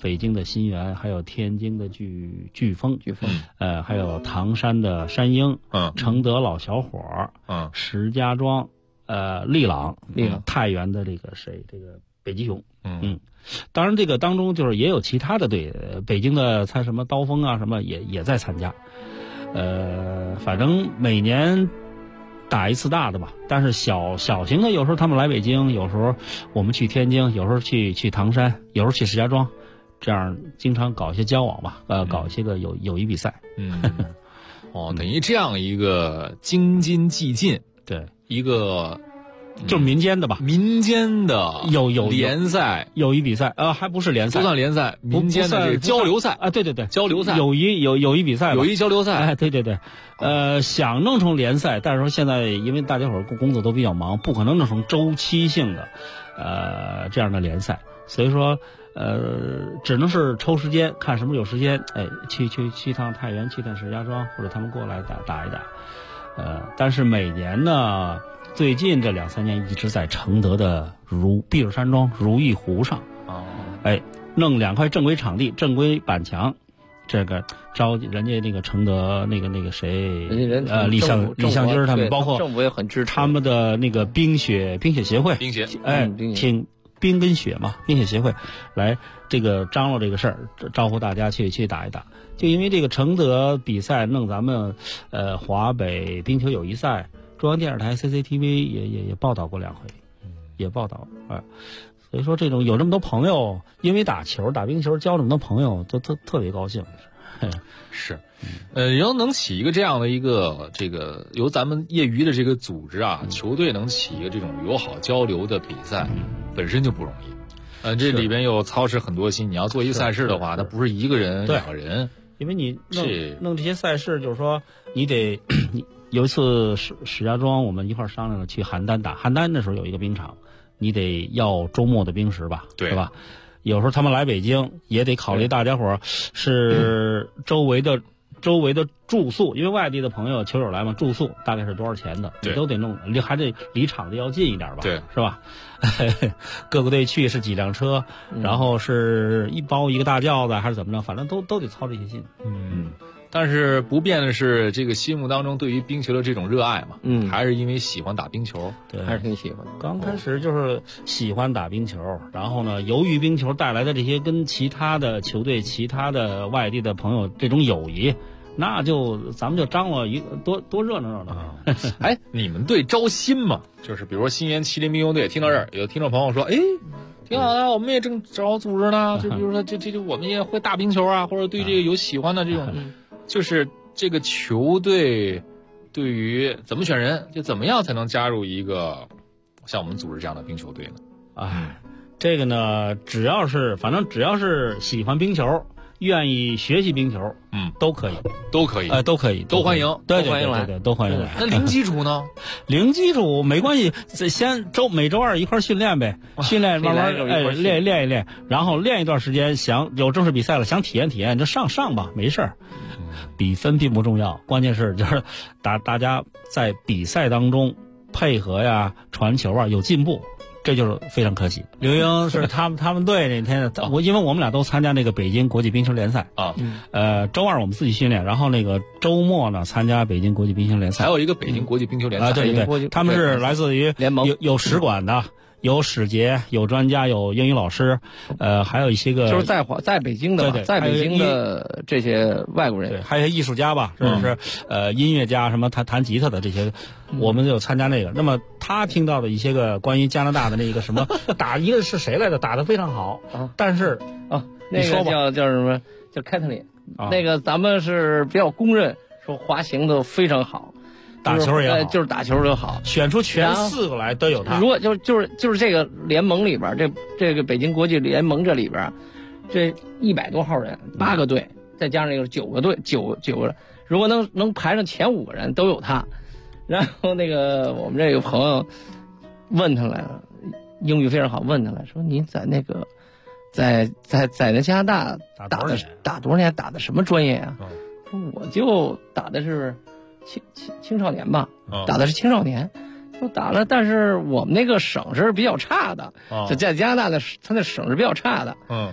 北京的新源，还有天津的飓风，还有唐山的山鹰，承德老小伙，石家庄，利朗，太原的这个北极熊，当然这个当中就是也有其他的队，北京的参什么刀锋啊什么也在参加，反正每年打一次大的吧，但是小型的有时候他们来北京，有时候我们去天津，有时候去唐山，有时候去石家庄，这样经常搞一些交往吧，搞一些个友谊比赛。 等于这样一个京津冀晋， 对， 一个就是民间的吧， 民间的有联赛、 友谊比赛，还不是联赛， 不算联赛，民间的这个交流赛啊，对， 交流赛， 友谊比赛， 友谊交流赛， 对，想弄成联赛，但是说现在因为大家伙儿工作都比较忙，不可能弄成周期性的这样的联赛，所以说只能是抽时间，看什么有时间，去趟太原，去趟石家庄，或者他们过来打一打，但是每年呢，最近这2-3年一直在承德的避暑山庄如意湖上，弄2块正规场地、正规板墙，这个招人家那个承德那个谁，李向军他们，包括政府也很支持他们的那个冰雪协会，挺冰跟雪嘛，冰雪协会来这个张罗这个事儿，招呼大家去打一打。就因为这个承德比赛弄咱们华北冰球友谊赛，中央电视台 CCTV 也报道过2回，也报道所以说这种有这么多朋友，因为打冰球交这么多朋友，都特别高兴。 是，要能起一个这样的一个这个由咱们业余的这个组织啊，球队能起一个这种友好交流的比赛，本身就不容易。这里边又操持很多心。你要做一个赛事的话，它不是一个人、2个人， 因为你弄这些赛事，就是说你得有一次石家庄我们一块商量了去邯郸打，邯郸的时候有一个冰场，你得要周末的冰石吧，对吧？有时候他们来北京也得考虑大家伙儿是周围的住宿，因为外地的朋友球友来嘛，住宿大概是多少钱的，你都得弄，还得离场子要近一点吧，对，是吧？各个队去是几辆车，然后是一包一个大轿子还是怎么着，反正都得操这些心。 但是不变的是这个心目当中对于冰球的这种热爱嘛，还是因为喜欢打冰球， 对， 还是挺喜欢的。 刚开始就是喜欢打冰球，然后呢，由于冰球带来的这些跟其他的球队、其他的外地的朋友这种友谊，那就咱们就张罗一个多热闹你们队招新嘛？就是比如说新源麒麟冰球队，听到这儿有听众朋友说，挺好的，我们也正找组织呢。就比如说这我们也会打冰球啊，或者对这个有喜欢的这种。就是这个球队对于怎么选人，就怎么样才能加入一个像我们组织这样的冰球队呢？ 这个呢，只要是喜欢冰球，愿意学习冰球，都可以，都欢迎，对，都欢迎来。 那零基础呢？ 零基础没关系，先每周2一块训练呗，训练慢慢练一练，然后练一段时间，想有正式比赛了，想体验就上吧，没事儿。比分并不重要，关键是就是大家在比赛当中配合呀、传球啊有进步，这就是非常可喜。刘英是他们队那天，因为我们俩都参加那个北京国际冰球联赛啊，周2我们自己训练，然后那个周末呢参加北京国际冰球联赛， 还有一个北京国际冰球联赛， 对，他们是来自于联盟， 有使馆的。有使节，有专家，有英语老师，还有一些个就是在北京的， 对， 在北京的这些外国人， 对，还有艺术家吧，是音乐家，什么弹吉他的这些，我们就参加那个。那么他听到的一些个关于加拿大的那个什么打一个是谁来的，打得非常好，但是那个叫什么叫凯特琳，那个咱们是比较公认，说滑行的非常好。 打球也好， 就是打球就好， 选出全4个来都有他。 如果就是这个联盟里边，这个北京国际联盟这里边，这100多号人，8个队，再加上那个9个队，9个，如果能排上前5个人都有他。然后那个我们这个朋友问他来了，英语非常好，问他来说您在那个在那加拿大打多少年，打的什么专业啊？我就打的是。青少年吧，打的是青少年，就打了，但是我们那个省是比较差的，就在加拿大的他那省是比较差的，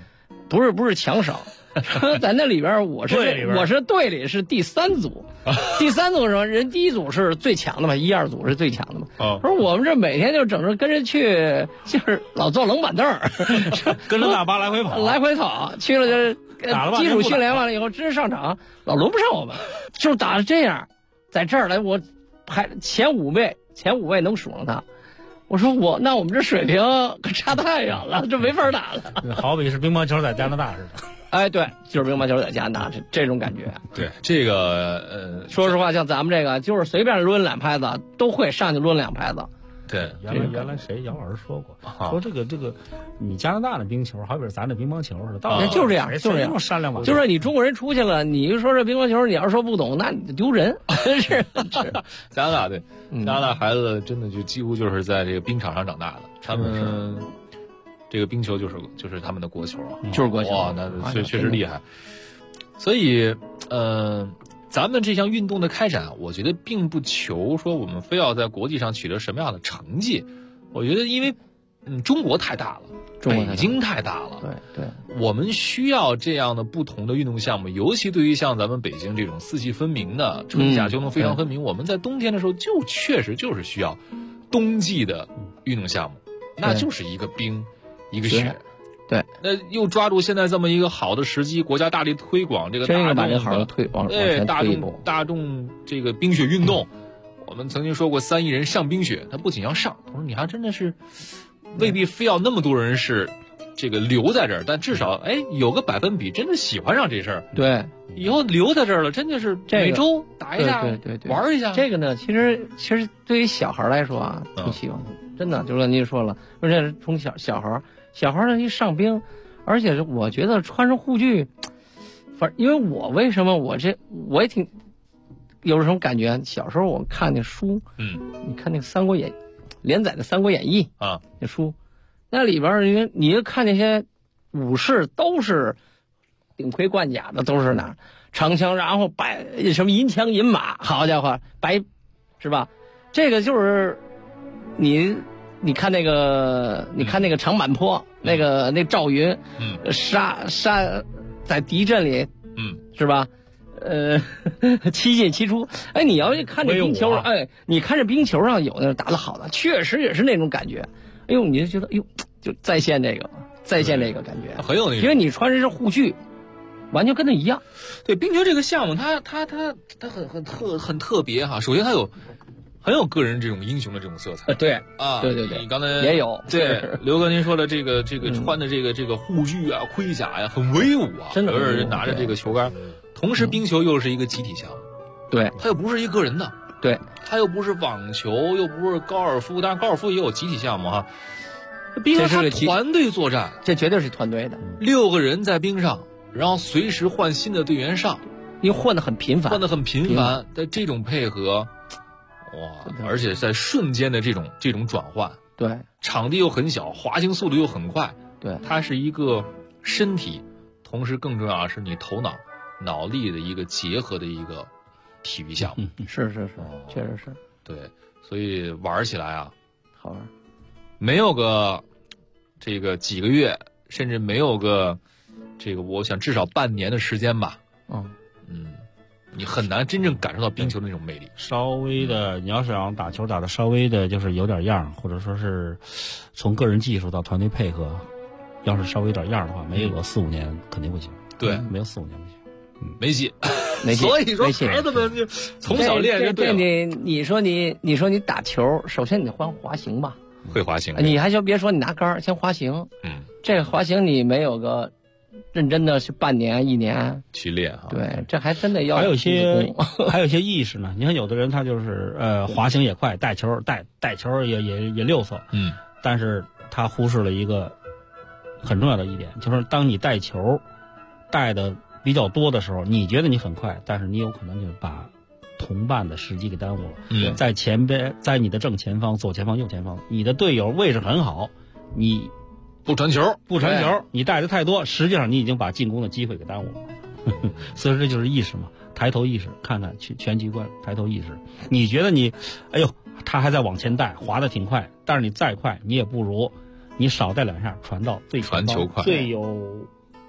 不是强省。在那里边我是队里是第3组，第3组是什么？人第1组是最强的嘛，1、2组是最强的嘛。说我们这每天就整着跟着去，就是老坐冷板凳跟着大巴来回跑，去了就基础训练完了以后，真上场老轮不上我们，就打成这样，在这儿来我排前5位能数上他。我说那我们这水平可差太远了，这没法打了。 好比是乒乓球在加拿大似的。 哎，对，就是乒乓球在加拿大这种感觉。 对，这个说实话，像咱们这个，就是随便抡2拍子，都会上去抡2拍子。 对， 原来谁姚老师说过，说这个，你加拿大的冰球，好比是咱的乒乓球似的，到就是这样，就是这样， 善良嘛。 就是你中国人出去了，你说这乒乓球，你要是说不懂，那你就丢人。是加拿大对，加拿大孩子真的就几乎就是在这个冰场上长大的，他们。这个冰球就是他们的国球啊， 就是国球。 哇，那确实厉害。所以，咱们这项运动的开展，我觉得并不求说我们非要在国际上取得什么样的成绩。我觉得，因为中国太大了，北京太大了， 对， 我们需要这样的不同的运动项目，尤其对于像咱们北京这种四季分明的春夏秋冬非常分明，我们在冬天的时候确实就是需要冬季的运动项目，那就是一个冰。一个雪， 对， 那又抓住现在这么一个好的时机，国家大力推广这个大众把这好推往前推一步。 大众这个冰雪运动，我们曾经说过3亿人上冰雪，他不仅要上，同时你还真的是未必非要那么多人是这个留在这儿，但至少有个百分比真的喜欢上这事儿。 对， 以后留在这儿了，真的是每周打一下， 对， 玩一下。 这个呢，其实对于小孩来说啊，挺喜欢的。真的，就是您说了，而且从小孩呢一上冰，而且我觉得穿上护具，因为我也挺有什么感觉。小时候我看那书，你看那个连载的《三国演义》 啊， 那书，那里边因为你看那些武士都是顶盔贯甲的，都是长枪，然后什么银枪银马，好家伙，是吧？这个就是你看那个长坂坡，那赵云，杀在敌阵里，是吧？七进七出。你要看这冰球，你看这冰球上有那打得好的，确实也是那种感觉。哎呦，你就觉得就再现这个感觉， 很有那种。 因为你穿的是护具，完全跟那一样。 对，冰球这个项目，它很特别哈。首先它很有个人这种英雄的这种色彩。 对啊， 对， 你刚才也有。 对，刘哥您说的这个穿的这个护具啊、盔甲呀，很威武啊， 真的。 而人拿着这个球杆，同时冰球又是一个集体项目， 对， 它又不是一个人的， 对， 它又不是网球，又不是高尔夫，当然高尔夫也有集体项目哈。冰球它团队作战， 这绝对是团队的 ，6个人在冰上，然后随时换新的队员上， 因为换得很频繁， 的这种配合。哇！而且在瞬间的这种转换， 对， 场地又很小，滑行速度又很快， 对， 它是一个身体，同时更重要的是你头脑力的一个结合的一个体育项目。 是，确实是。 对，所以玩起来啊， 好玩。 没有个这个几个月，甚至没有个这个，我想至少半年的时间吧。你很难真正感受到冰球的那种魅力。 稍微的，你要是想打球打的稍微的，就是有点样，或者说是从个人技术到团队配合，要是稍微有点样的话，没有个4-5年肯定不行。 对， 没有4-5年不行， 没戏。 没戏。 所以说孩子们就从小练就对了。 你说你打球，首先你会滑行吧？ 会滑行。 你还别说你拿杆先滑行。这个滑行你没有个认真的是半年1年去练啊， 对，这还真的要还有些意识呢。你看有的人他就是滑行也快，带球也溜索，但是他忽视了一个很重要的一点，就是当你带球带的比较多的时候，你觉得你很快，但是你有可能就把同伴的时机给耽误了。在前边，在你的正前方、左前方、右前方，你的队友位置很好，你不传球， 你带的太多，实际上你已经把进攻的机会给耽误了。所以说这就是意识嘛，抬头意识，看看全局观，抬头意识。你觉得他还在往前带，滑得挺快，但是你再快，你也不如你少带2下传到最前方， 传球快， 最有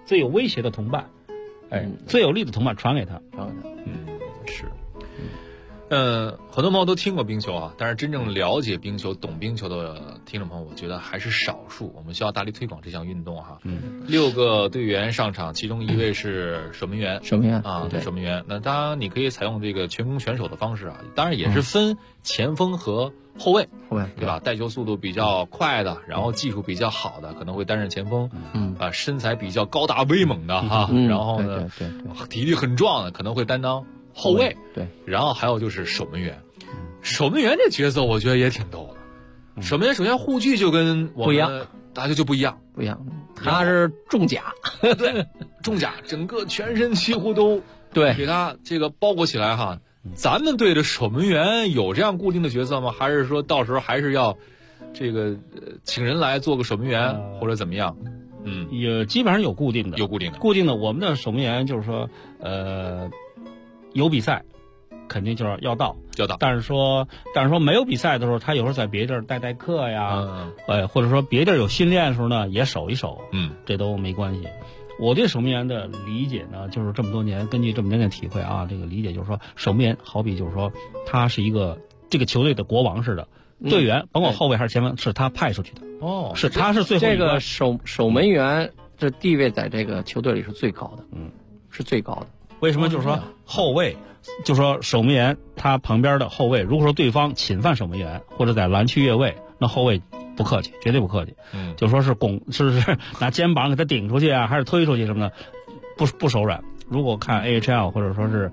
最有威胁的同伴，最有力的同伴传给他， 是。很多朋友都听过冰球啊，但是真正了解冰球、懂冰球的听众朋友，我觉得还是少数。我们需要大力推广这项运动哈。6个队员上场，其中1位是守门员。 守门员啊，对，守门员。那当然你可以采用这个全攻全守的方式啊，当然也是分前锋和后卫，对吧？带球速度比较快的，然后技术比较好的，可能会担任前锋。身材比较高大威猛的哈，然后呢，体力很壮的，可能会担当后卫。 对， 然后还有就是守门员。守门员这角色我觉得也挺逗的。守门员首先护具就跟我们不一样， 大家就不一样， 他是重甲， 对，重甲，整个全身几乎都给他这个包裹起来哈。咱们队的守门员有这样固定的角色吗？还是说到时候还是要这个请人来做个守门员或者怎么样？ 也基本上有固定的，固定的。我们的守门员就是说，有比赛，肯定就是要到。但是说没有比赛的时候，他有时候在别地儿代课呀，或者说别地儿有训练的时候呢，也守一守，这都没关系。我对守门员的理解呢，就是这么多年根据这么多年体会啊，这个理解就是说，守门员好比就是说，他是一个这个球队的国王似的，队员甭管后卫还是前锋，是他派出去的。他是最后一个。 这个守门员这地位在这个球队里是最高的，是最高的。 为什么？就是说后卫，就是说守门员他旁边的后卫，如果说对方侵犯守门员或者在拦区越位，那后卫不客气，绝对不客气。就说是是拿肩膀给他顶出去啊，还是推出去什么的，不手软。如果看 AHL 或者说是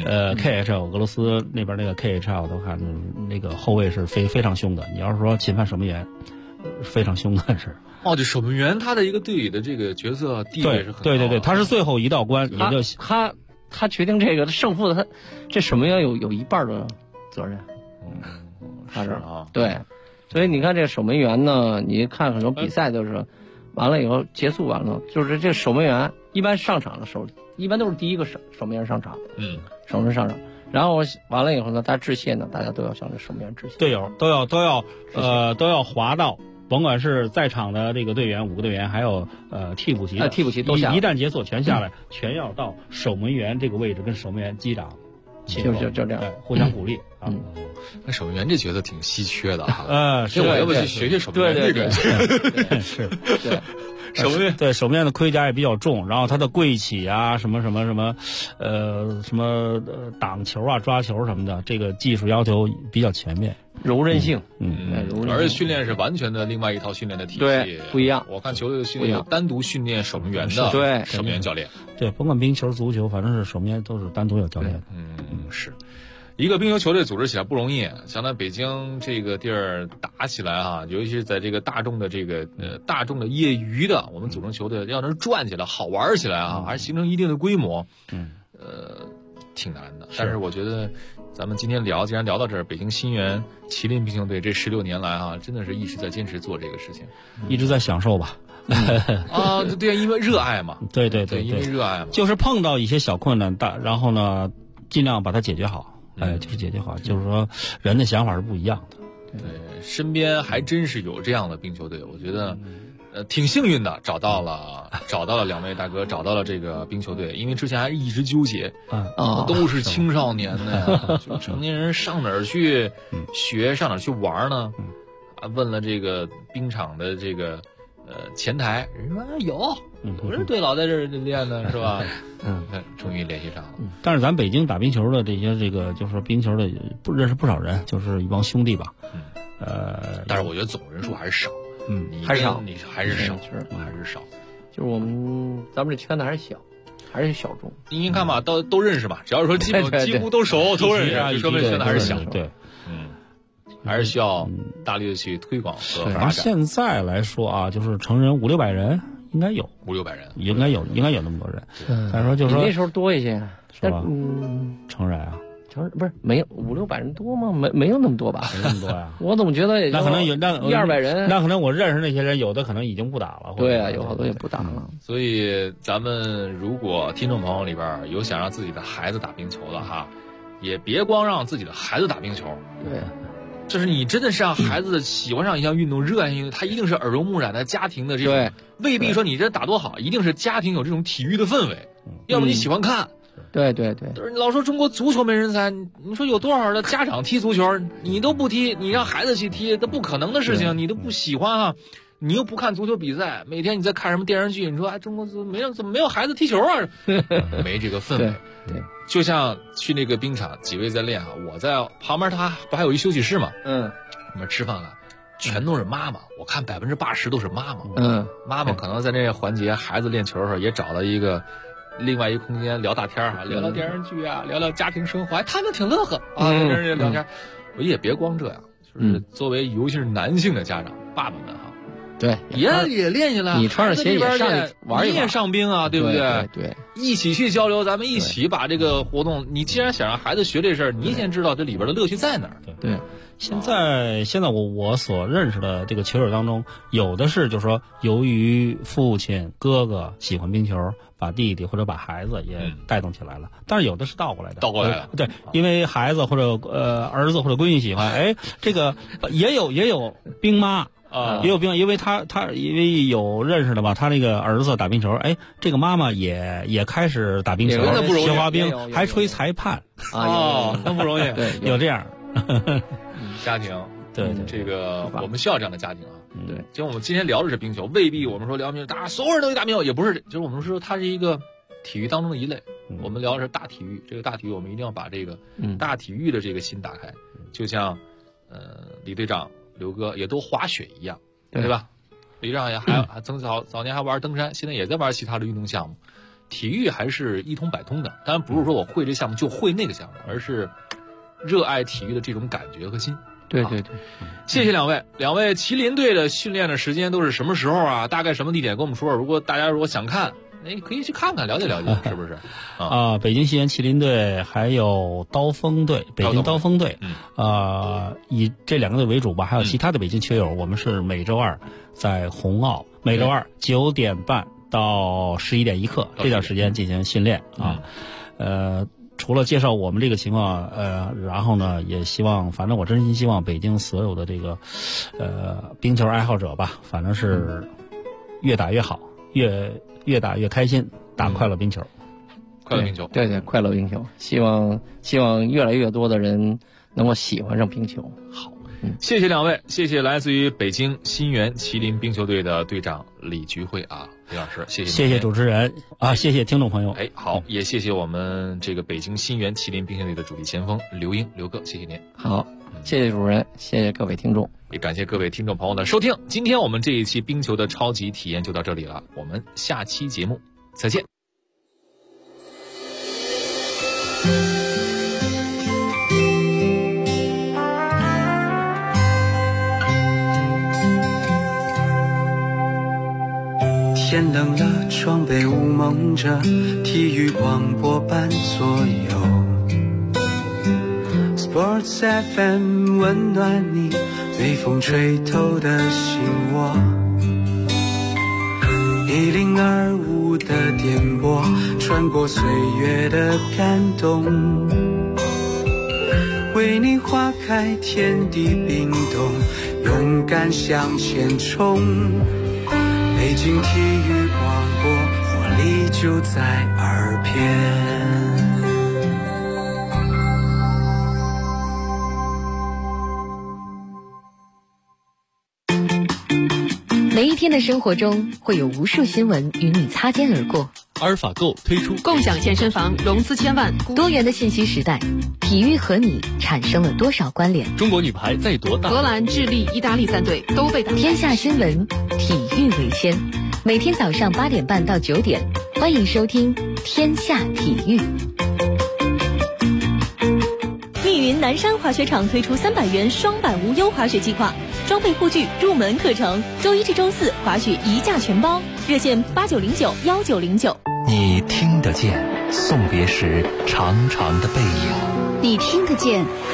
KHL 俄罗斯那边那个 KHL 都看那个后卫是非常凶的。你要是说侵犯守门员，非常凶的是。 这守门员他的一个队里的这个角色地位是很高的。 对，他是最后一道关，也就他决定这个胜负的，他这守门员有一半的责任。他是对，所以你看这个守门员呢，你看很多比赛都是完了以后结束完了，就是这守门员一般上场的时候，一般都是第一个守门员上场，守门员上场，然后完了以后呢，大家致谢呢，大家都要向这守门员致谢， 队友都要滑到。甭管是在场的这个队员5个队员，还有替补席都下来， 一旦结束全下来，全要到守门员这个位置跟守门员击掌， 就这样， 互相鼓励啊。 那守门员这角色挺稀缺的哈。 我要不去学守门员这个？ 是，对守门员的盔甲也比较重，然后他的跪起啊，什么挡球啊、抓球什么的，这个技术要求比较全面。 柔韧性， 而且训练是完全的另外一套训练的体系， 对，不一样。 我看球队的训练有单独训练守门员的守门员教练， 对，甭管冰球、足球，反正是守门员都是单独有教练的。 是一个冰球球队组织起来不容易，像在北京这个地儿打起来啊，尤其是在这个大众的业余的，我们组成球队要能转起来、好玩起来啊，还是形成一定的规模，挺难的。但是我觉得。咱们今天既然聊到这儿，北京新源麒麟冰球队这16年来啊，真的是一直在坚持做这个事情， 一直在享受吧。 对，因为热爱嘛。 对， 因为热爱嘛。 就是碰到一些小困难，然后呢，尽量把它解决好。就是解决好，就是说人的想法是不一样的。 对，身边还真是有这样的冰球队，我觉得。挺幸运的，找到了2位大哥，找到了这个冰球队，因为之前还一直纠结，都是青少年的呀，就成年人上哪儿去学，上哪儿去玩呢？问了这个冰场的这个前台，人说有是队老在这儿练的是吧？终于联系上了。 但是咱北京打冰球的这些就是说冰球的认识不少人，就是一帮兄弟吧。 但是我觉得总人数还是少。 还是少， 你还是少，还是少。 就是咱们这圈子还是小，还是小众。 您看嘛，都认识嘛，只要是说几乎都熟，都认识，就说明圈子还是小。 对， 还是需要大力的去推广和发展。 现在来说啊，就是成人500-600人应该有 ，500-600人， 应该有那么多人。但是说就是说那时候多一些， 是吧？成人啊。 不是没有500-600人多吗？没有那么多吧？ 没那么多呀。 我怎么觉得也那可能有 100-200人？ 那可能我认识那些人，有的可能已经不打了。 对啊，有好多也不打了。 所以咱们如果听众朋友里边有想让自己的孩子打冰球的哈，也别光让自己的孩子打冰球， 对， 就是你真的是让孩子喜欢上一项运动，热爱运动，他一定是耳濡目染的家庭的这种，未必说你这打多好，一定是家庭有这种体育的氛围，要不你喜欢看。 对， 就是老说中国足球没人才，你说有多少的家长踢足球，你都不踢，你让孩子去踢，这不可能的事情，你都不喜欢啊，你又不看足球比赛，每天你在看什么电视剧，你说哎，中国怎么没有孩子踢球啊？没这个氛围。 对， 就像去那个冰场，几位在练啊，我在旁边，他不还有一休息室吗？我们吃饭了，全都是妈妈，我看80%都是妈妈。妈妈可能在那个环节，孩子练球的时候也找了另外一个空间聊大天啊，聊聊电视剧啊，聊聊家庭生活，他们挺乐呵啊，在这儿聊天。我也别光这样，就是作为尤其是男性的家长，爸爸们哈， 对， 也练下来， 你穿上鞋也上玩一玩， 你也上冰啊，对不对？ 对， 一起去交流，咱们一起把这个活动。你既然想让孩子学这事儿，你先知道这里边的乐趣在哪儿。 对， 现在我所认识的这个球友当中，有的是就是说，由于父亲哥哥喜欢冰球，把弟弟或者把孩子也带动起来了。但是有的是倒过来的，对，因为孩子或者儿子或者闺女喜欢，哎，这个也有冰妈。也有冰，因为他因为有认识的吧，他那个儿子打冰球，哎，这个妈妈也开始打冰球，学滑冰，还吹裁判那不容易， 对， 有这样家庭， 对， 这个我们需要这样的家庭啊， 对， 就我们今天聊的是冰球，未必我们说聊冰球，大家所有人都去打冰球，也不是，就是我们说它是一个体育当中的一类，我们聊的是大体育，这个大体育我们一定要把这个大体育的这个心打开，就像李队长。刘哥也都滑雪一样，对吧？李长也还早年还玩登山，现在也在玩其他的运动项目。体育还是一通百通的，当然不是说我会这项目就会那个项目，而是热爱体育的这种感觉和心。 对， 谢谢两位麒麟队的训练的时间都是什么时候啊？大概什么地点跟我们说？如果大家想看。可以去看看，了解了解，是不是？ 北京西安麒麟队还有刀锋队，北京刀锋队，以这两个队为主吧，还有其他的北京球友，我们是每周二在红奥，每周二9点半到11点一刻这段时间进行训练啊。除了介绍我们这个情况，然后呢，也希望，反正我真心希望北京所有的这个冰球爱好者吧，反正是越打越好，越打越开心，打快乐冰球， 快乐冰球， 对，快乐冰球。希望越来越多的人能够喜欢上冰球。 好，谢谢两位，谢谢来自于北京新源麒麟冰球队的队长李菊慧啊，李老师，谢谢主持人啊，谢谢听众朋友。 好，也谢谢我们这个北京新源麒麟冰球队的主力前锋刘英刘哥，谢谢您。 好，谢谢主持人，谢谢各位听众。 也感谢各位听众朋友的收听，今天我们这一期冰球的超级体验就到这里了，我们下期节目再见。 天冷了，窗被雾蒙着，体育广播伴左右。Sports FM 温暖你被风吹透的心窝，1025的电波穿过岁月的感动，为你划开天地冰冻，勇敢向前冲。北京体育广播，活力就在耳边。 每一天的生活中，会有无数新闻与你擦肩而过。 阿尔法购推出共享健身房融资1000万， 多元的信息时代，体育和你产生了多少关联？ 中国女排再夺大， 荷兰、智利、意大利3队都被打。 天下新闻，体育为先。每天早上8点半到9点，欢迎收听《天下体育》。 密云南山滑雪场推出300元双板无忧滑雪计划，装备护具入门课程，周1至周4滑雪1价全包，热线89091909。 你听得见送别时长长的背影， 你听得见